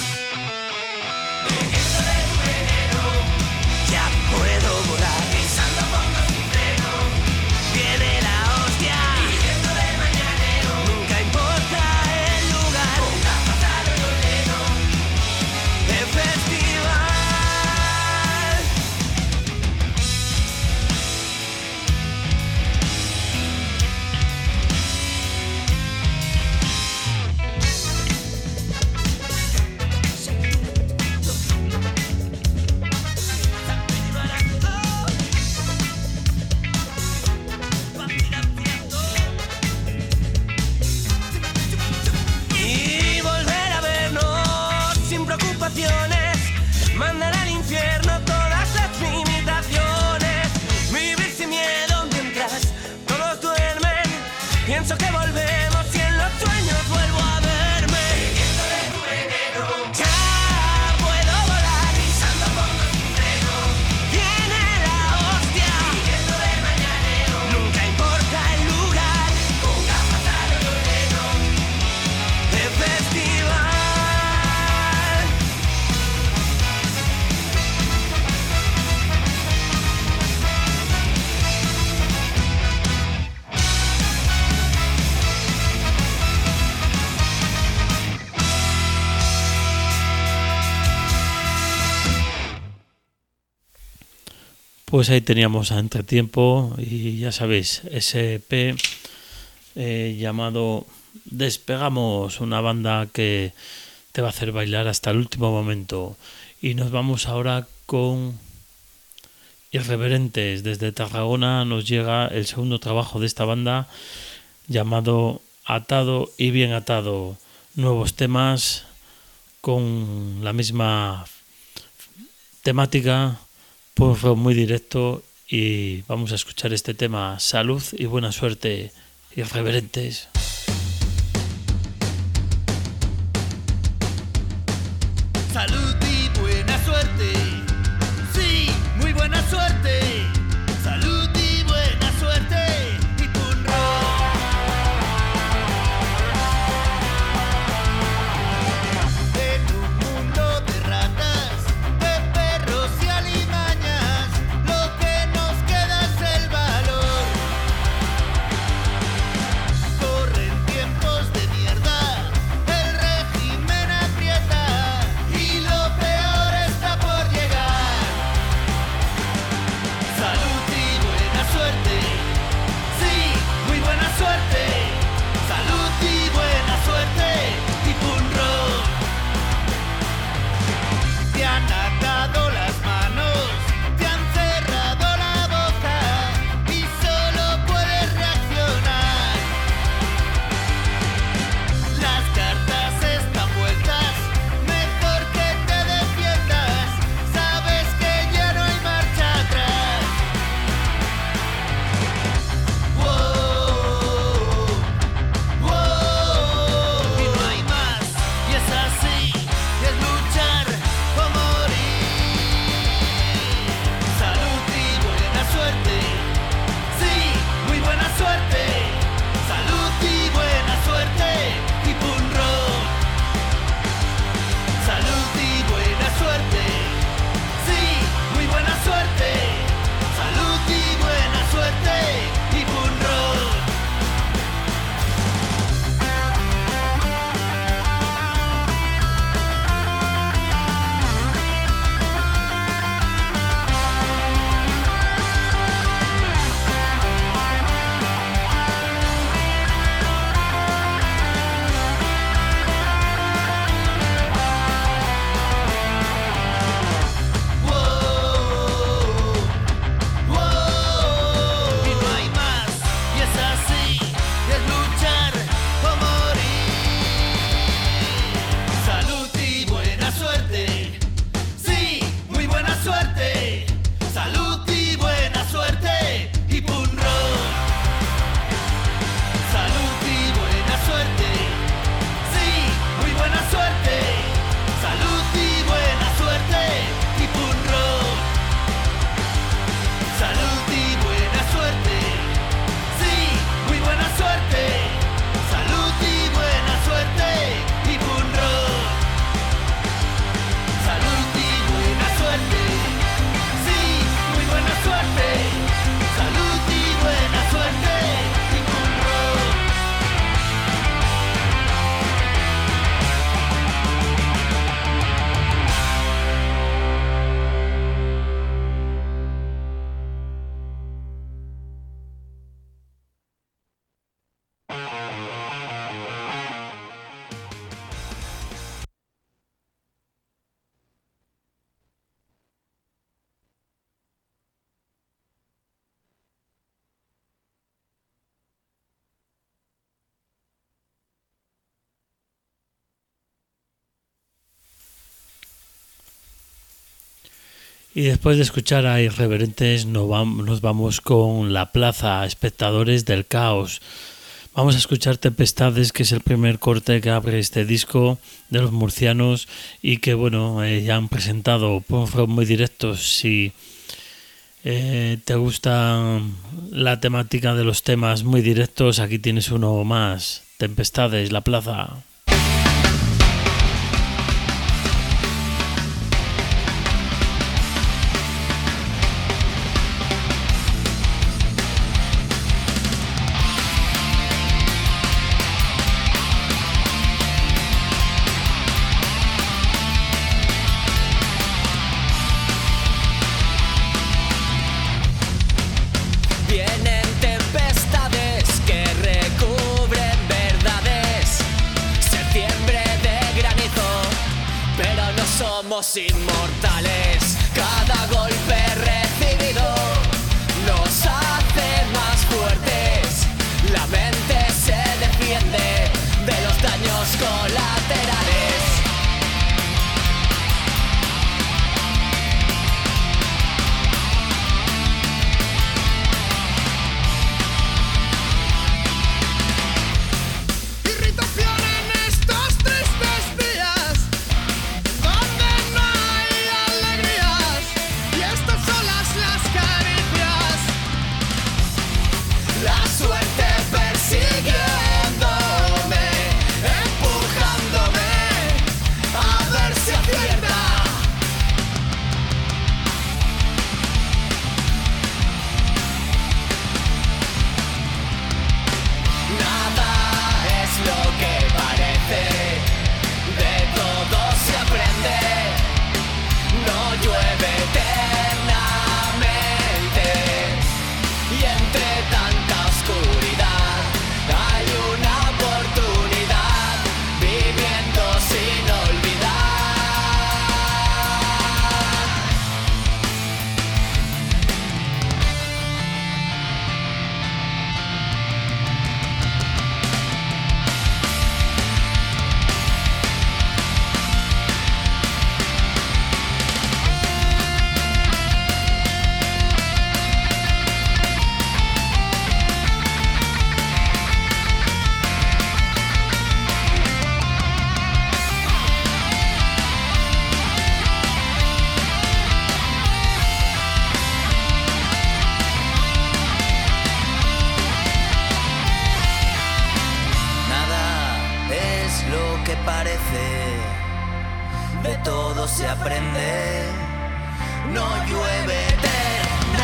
bebiendo de tu veneno, ya puedo volar, pisando a fondo sin freno, viene la hostia, viviendo de mañanero, nunca importa el lugar, nunca pasado yo lleno, el festival. Y volver a vernos sin preocupaciones, mandar al infierno todas las limitaciones, vivir sin miedo mientras todos duermen, pienso que volvemos y en los sueños vuelvo a verme, bebiendo de tu veneno, ya puedo volar, pisando a fondo sin freno, viene la hostia, viviendo de mañanero, nunca importa el lugar, con gafas a lo lleno, de festival. Pues ahí teníamos a Entretiempo y ya sabéis, ese EP llamado Despegamos, una banda que te va a hacer bailar hasta el último momento. Y nos vamos ahora con Irreverentes. Desde Tarragona nos llega el segundo trabajo de esta banda llamado Atado y Bien Atado. Nuevos temas con la misma temática, pues fue muy directo, y vamos a escuchar este tema, Salud y Buena Suerte, Irreverentes. Salud y buena suerte, sí, muy buena suerte. Salud y buena suerte, y punro. En un mundo de ratas, de perros y alimañas, lo que nos queda es Y después de escuchar a Irreverentes nos vamos con La Plaza, espectadores del caos. Vamos a escuchar Tempestades, que es el primer corte que abre este disco de los murcianos y que bueno, ya han presentado, fueron muy directos. Si te gusta la temática de los temas muy directos, aquí tienes uno más, Tempestades, La Plaza. Somos inmortales, cada golpe recibido nos hace más fuertes. La mente se defiende de los daños colaterales. Irritación en estos tristes días, donde no hay alegrías y estas son las caricias. La suerte persiguiéndome, empujándome a ver si acierta. Nada es lo que parece, de todo se aprende. No llueve eternamente y entre tanta oscuridad hay una oportunidad, viviendo sin olvidar. Nada es lo que parece, de todo se aprende, no llueve eternamente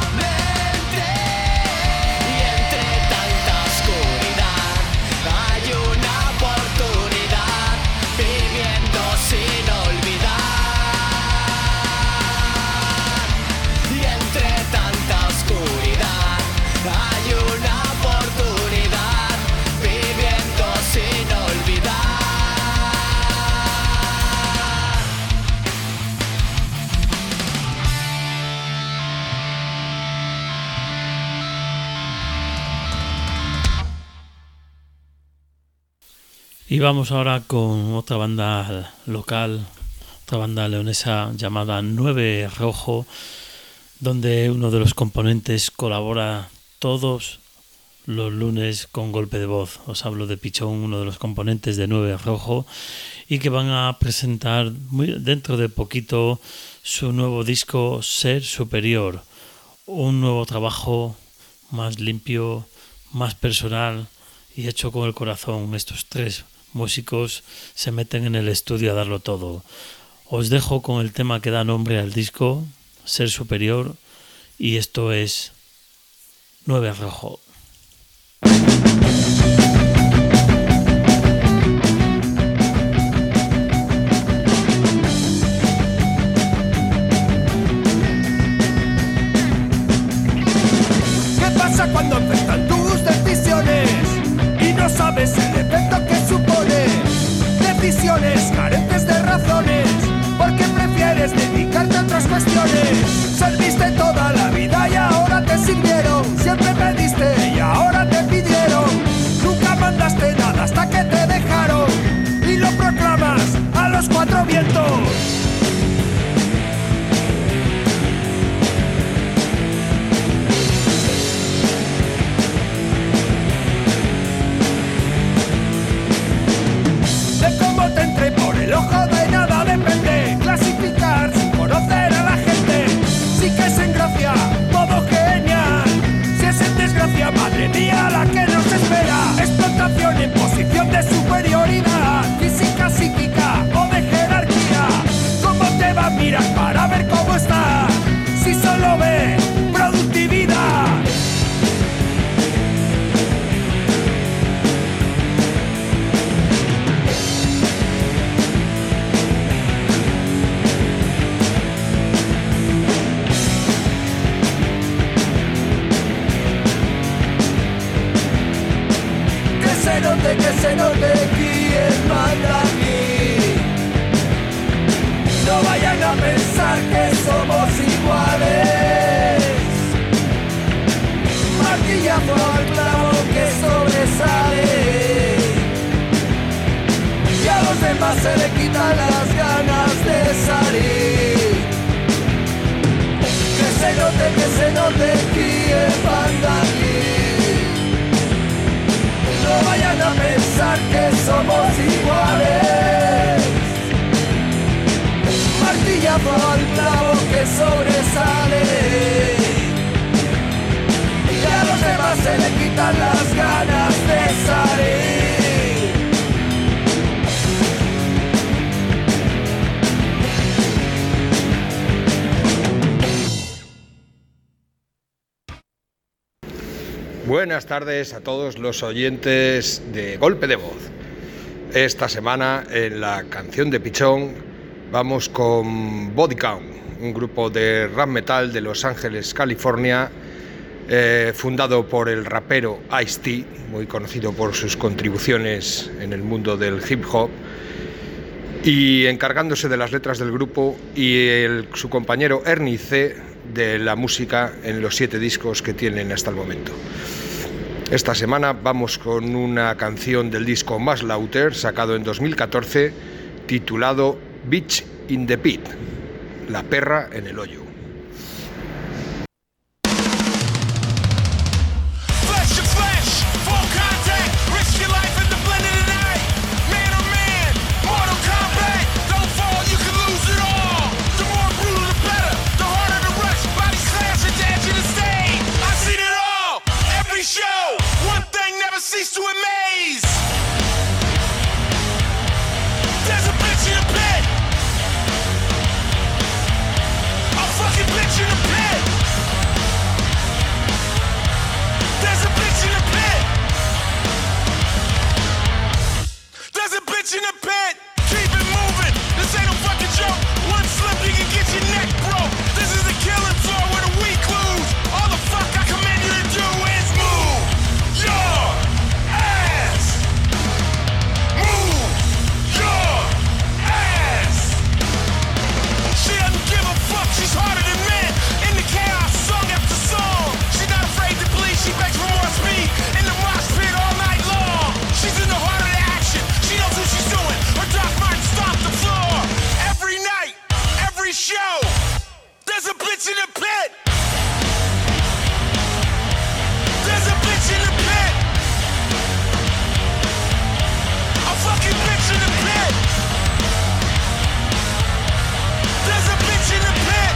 y entre tanta oscuridad hay una oportunidad, viviendo sin olvidar. Y entre tanta oscuridad hay una oportunidad, viviendo sin olvidar. Y vamos ahora con otra banda local, otra banda leonesa llamada 9 Rojo, donde uno de los componentes colabora todos los lunes con Golpe de Voz. Os hablo de Pichón, uno de los componentes de 9 Rojo, y que van a presentar dentro de poquito su nuevo disco Ser Superior, un nuevo trabajo más limpio, más personal y hecho con el corazón. Estos tres músicos se meten en el estudio a darlo todo. Os dejo con el tema que da nombre al disco, Ser Superior, y esto es 9 Rojo. ¿Qué pasa cuando afectan tus decisiones y no sabes el efecto que supone? Decisiones carentes de razones, porque prefieres dedicarte a otras cuestiones. Serviste toda la vida y ahora te sirvieron, siempre pediste se note quién manda aquí. No vayan a pensar que somos iguales. Martillazo al clavo que sobresale. Y a los demás se le quitan las ganas de salir. Que se note quién manda aquí. No vayan a pensar que somos iguales. Martillazo al clavo que sobresale. Y a los demás se le quitan las ganas de salir. Buenas tardes a todos los oyentes de Golpe de Voz. Esta semana en la canción de Pichón vamos con Body Count, un grupo de rap metal de Los Ángeles, California, fundado por el rapero Ice-T, muy conocido por sus contribuciones en el mundo del hip hop, y encargándose de las letras del grupo, y su compañero Ernie C de la música en los 7 discos que tienen hasta el momento. Esta semana vamos con una canción del disco Más Lauter, sacado en 2014, titulado Bitch in the Pit, la perra en el hoyo. Cease to amaze. There's a bitch in the pit. A fucking bitch in the pit. There's a bitch in the pit. There's a bitch in the pit. Keep it moving. This ain't no fucking joke. One slip, you can get your neck broke. This is a killing floor where the weak lose. All the fuck I command you to do is move your ass. Move your ass. She doesn't give a fuck, she's harder than men. In the chaos, song after song. She's not afraid to bleed, she begs for more speed. In the mosh pit all night long. She's in the heart of the action, she knows who she's doing. Her dark mind stomp the floor. Every night, every show, there's a bitch in the pit. There's a bitch in the pit. A fucking bitch in the pit. There's a bitch in the pit.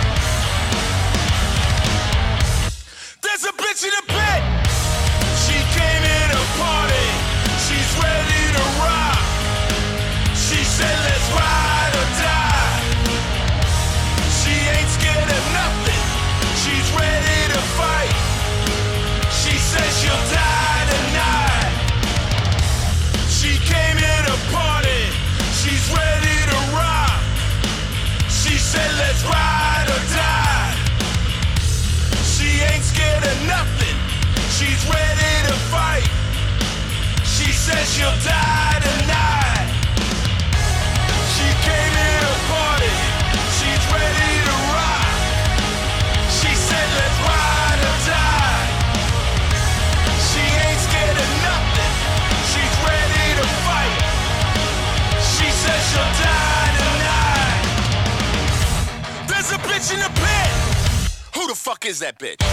There's a bitch in the pit. She came in a party. She's ready to rock. She said let's ride or die. She ain't scared of nothing. She's ready to fight. She says she'll die tonight. She came in a party. She's ready to rock. She said let's ride or die. She ain't scared of nothing. She's ready to fight. She says she'll die tonight. She came in a party. She's ready to rock. She said let's ride or die. She ain't scared of nothing. She's ready to fight. She says she'll die tonight. There's a bitch in the pit. Who the fuck is that bitch?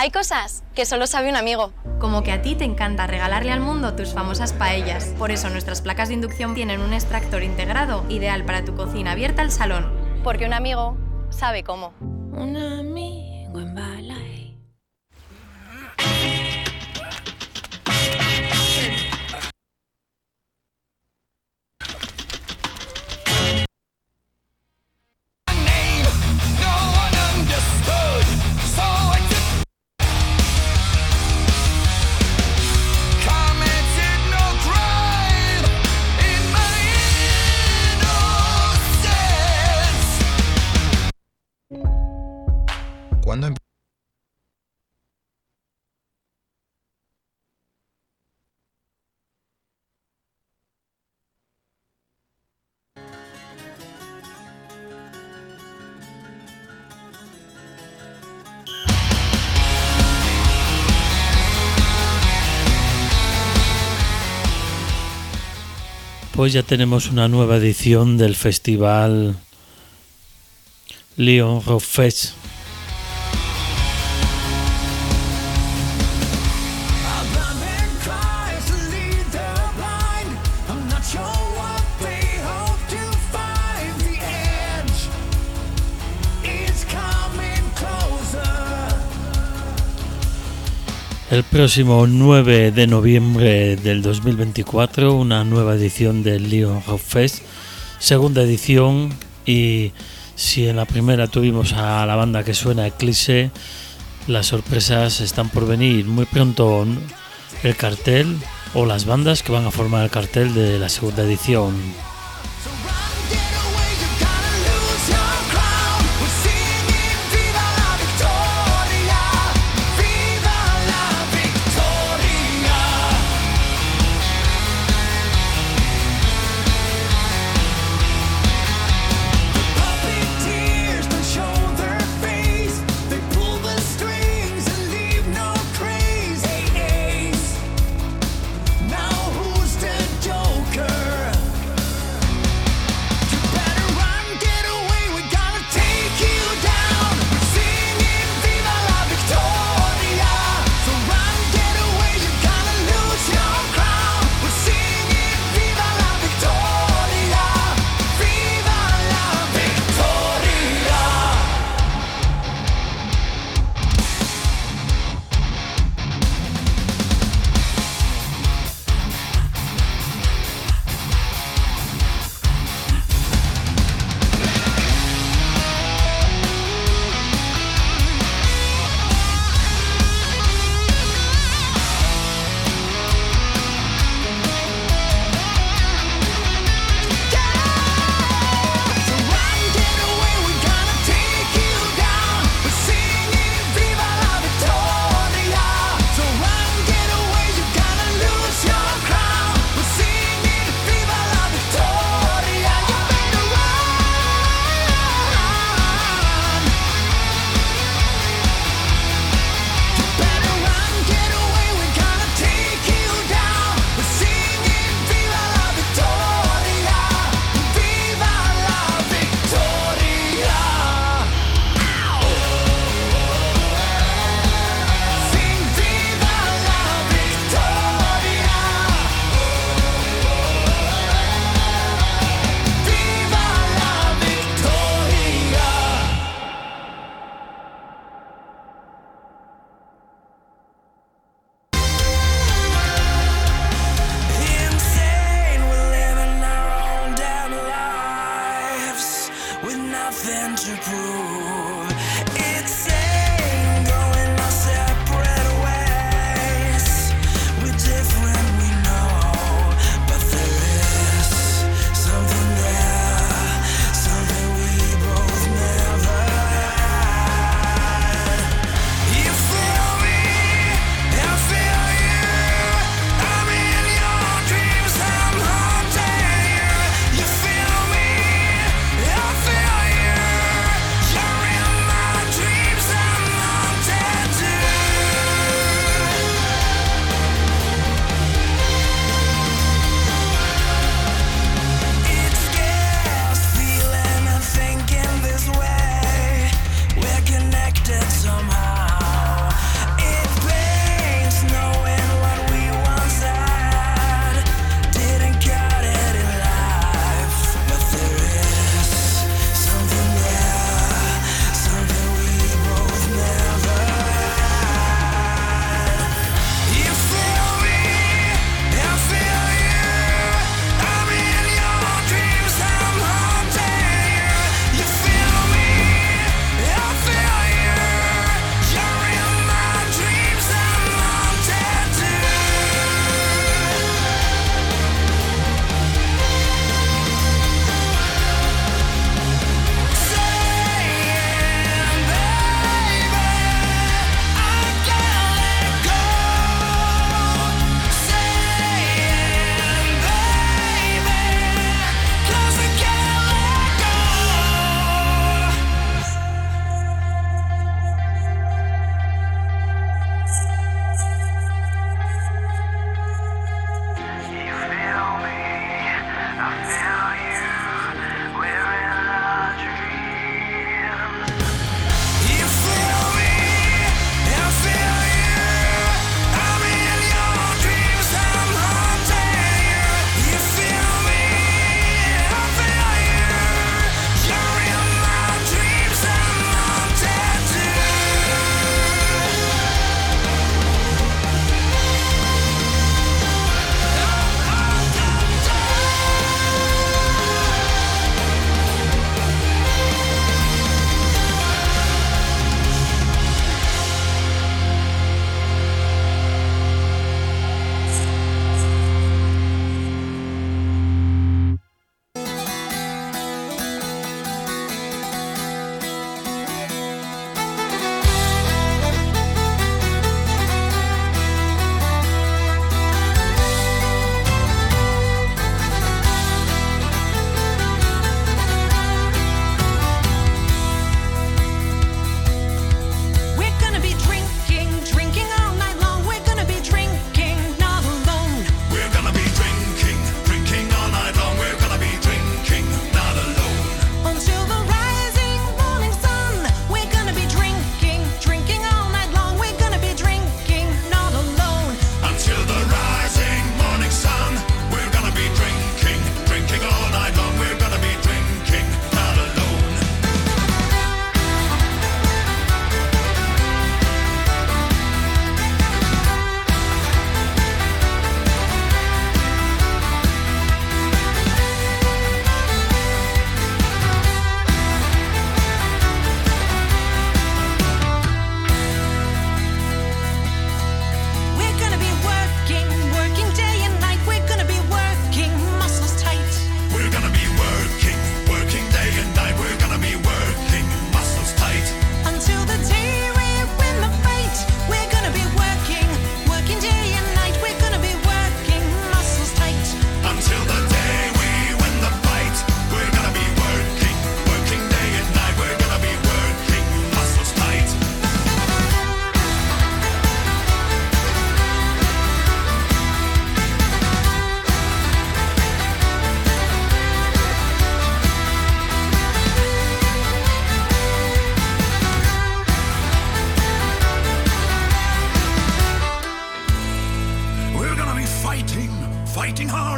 Hay cosas que solo sabe un amigo. Como que a ti te encanta regalarle al mundo tus famosas paellas. Por eso nuestras placas de inducción tienen un extractor integrado, ideal para tu cocina abierta al salón. Porque un amigo sabe cómo. Un amigo en Balay. ¿Cuándo Pues ya tenemos una nueva edición del festival Lyon Rock Fest. El próximo 9 de noviembre del 2024, una nueva edición del Lyon Rock Fest, segunda edición, y si en la primera tuvimos a la banda que suena Eclipse, las sorpresas están por venir. Muy pronto el cartel o las bandas que van a formar el cartel de la segunda edición. You're in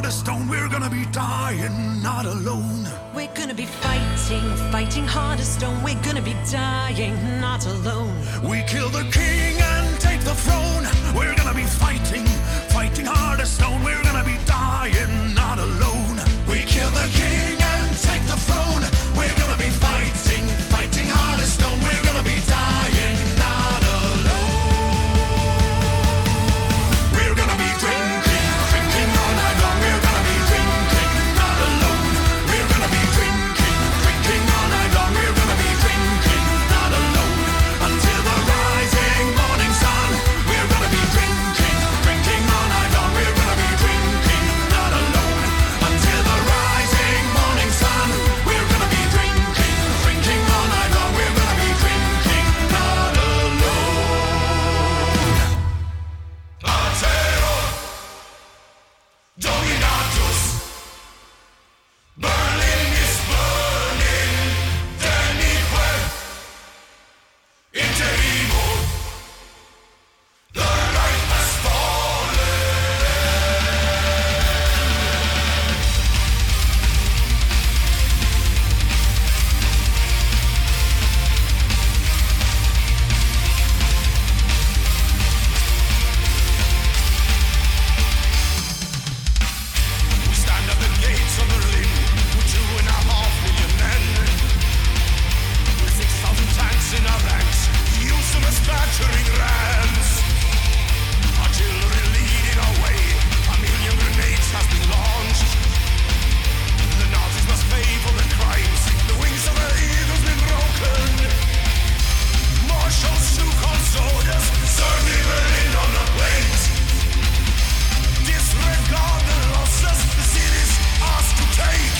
heart of stone. We're gonna be dying, not alone. We're gonna be fighting hard as stone. We're gonna be dying, not alone. We kill the king and take the throne. We're gonna be fighting hard as stone. We're gonna be dying, not alone. We kill the king and take the throne. We're gonna be fighting hard as stone. We're gonna be dying, not alone. We're gonna be drinking all night long. We're gonna be drinking, not alone. We're gonna be drinking all night long. We're gonna be drinking, not alone. Until the rising morning sun. We're gonna be drinking all night long. We're gonna be drinking, not alone. Until the rising morning sun. We're gonna be drinking all night long. We're gonna be drinking, not alone. Altero Dominatus. Berlin is burning. Denique Interimo. The light has fallen. We stand at the gates of Berlin with 2.5 million men. With 6,000 tanks in our ranks, we use them as battering rams. Artillery leading our way, 1 million grenades has been launched. The Nazis must pay for their crimes, the wings of their eagles been broken. Marshals who call soldiers, serving Berlin on a plate. Disregard the losses the city's asked to take.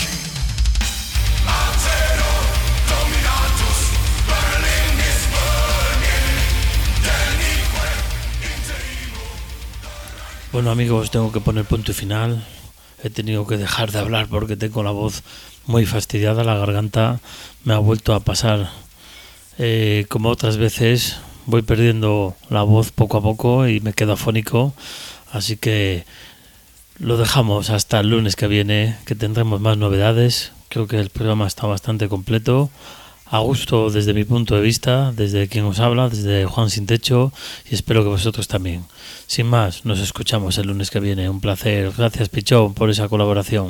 Altero Dominatus, Berlin is burning. Denique Interimo. Bueno amigos, tengo que poner punto y final. He tenido que dejar de hablar porque tengo la voz muy fastidiada, la garganta me ha vuelto a pasar. Como otras veces voy perdiendo la voz poco a poco y me quedo afónico, así que lo dejamos hasta el lunes que viene, que tendremos más novedades. Creo que el programa está bastante completo, a gusto desde mi punto de vista, desde quien os habla, desde Juan Sin Techo, y espero que vosotros también. Sin más, nos escuchamos el lunes que viene. Un placer. Gracias Pichón por esa colaboración.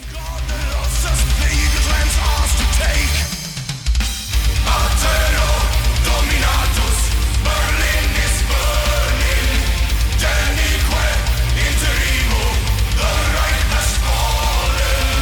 Altero Dominatus, Berlin is burning. Denique Interimo, the right has fallen.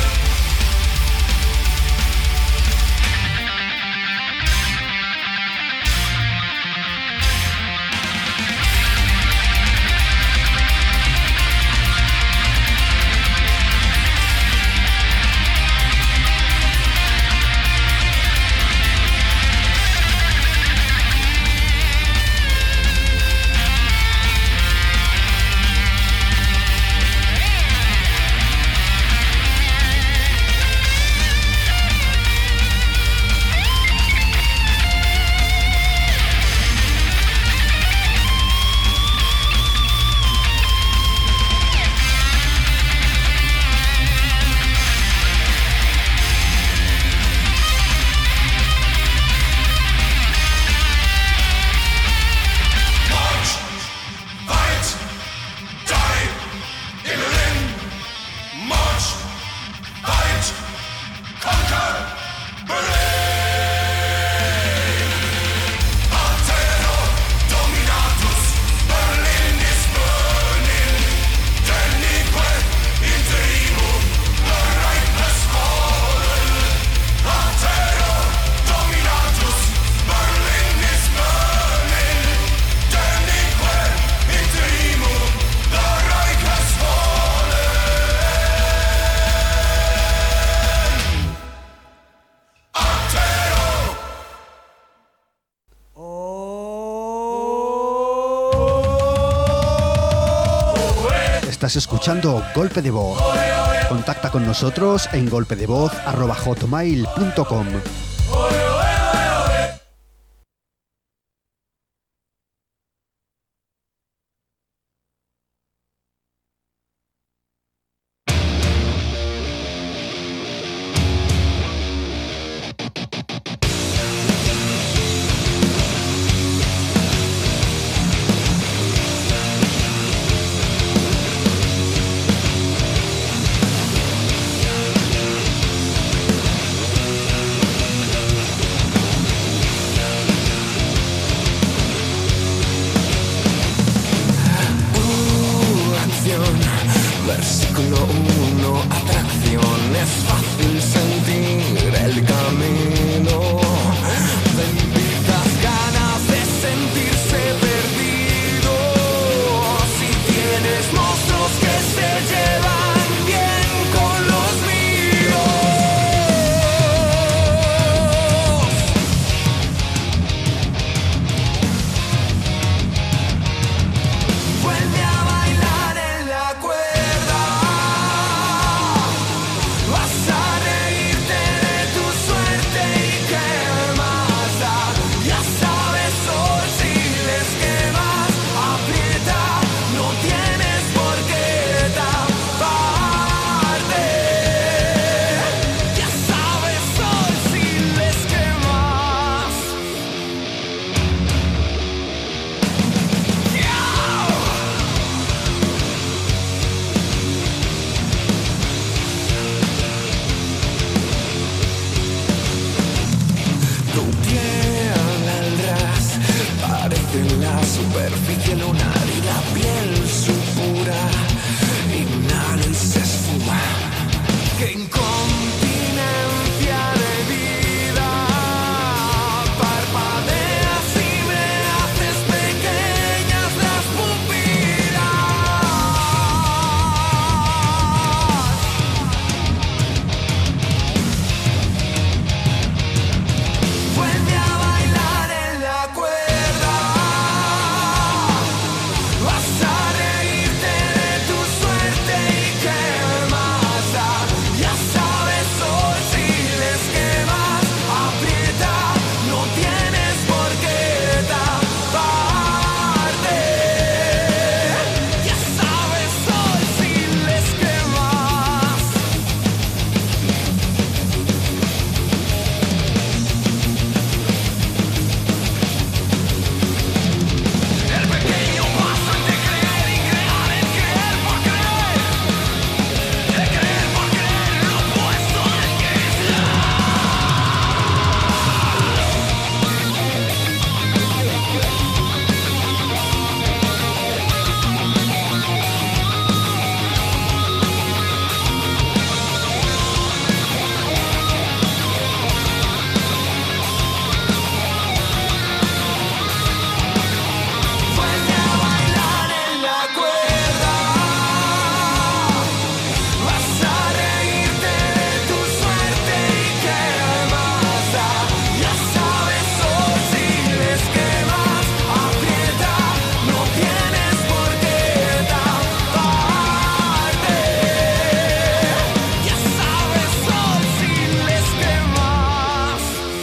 Estás escuchando Golpe de Voz. Contacta con nosotros en golpedevoz@hotmail.com. superficie lunar y la piel supura. Inhalo y se esfuma. ¡Qué incontinencia de vida! Parpadeas y me haces pequeñas las pupilas. Vuelve a bailar en la cuerda. Vas a reírte de tu suerte y qué más da. Ya sabes, sol, si les quemas, aprieta, no tienes por qué taparte. Ya sabes, sol, si les quemas. El pequeño paso entre creer y crear, el creer por creer, el creer por creer, lo opuesto del que es Vuelve a bailar en la cuerda. Vas a reírte de tu suerte y qué más da. Ya sabes, sol, si les quemas, aprieta, no tienes por qué taparte. Ya sabes, sol, si les quemas.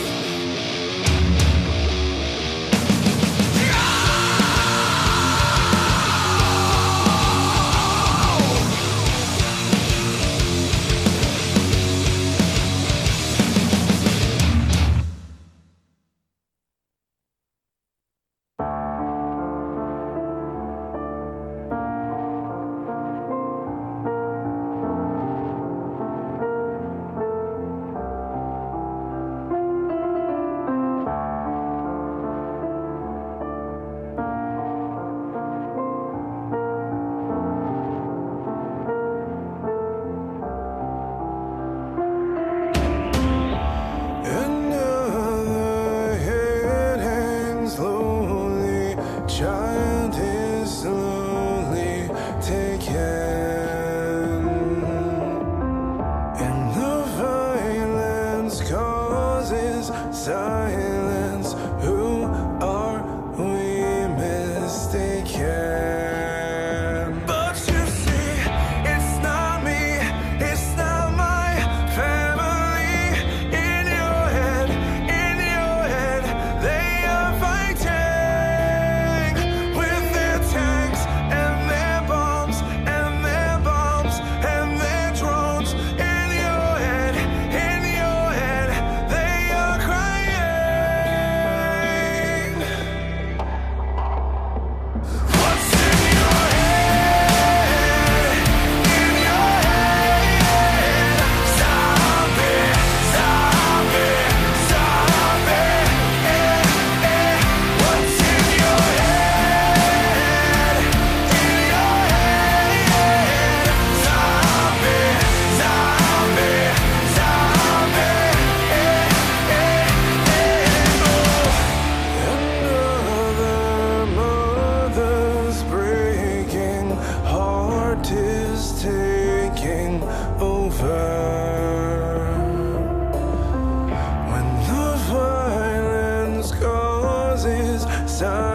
Another head hangs slowly, child is slowly taken. And the violence causes silence. Who are we mistaken? But you see, it's not me, it's not my family. In your head, they are fighting with their tanks and their bombs and their bombs and their drones. In your head, they are crying. What's in your head? In your head, zombie, zombie, zombie. What's in your head? In your head, zombie, zombie, zombie. Another mother's breaking heart is taking over. When the violence causes silence.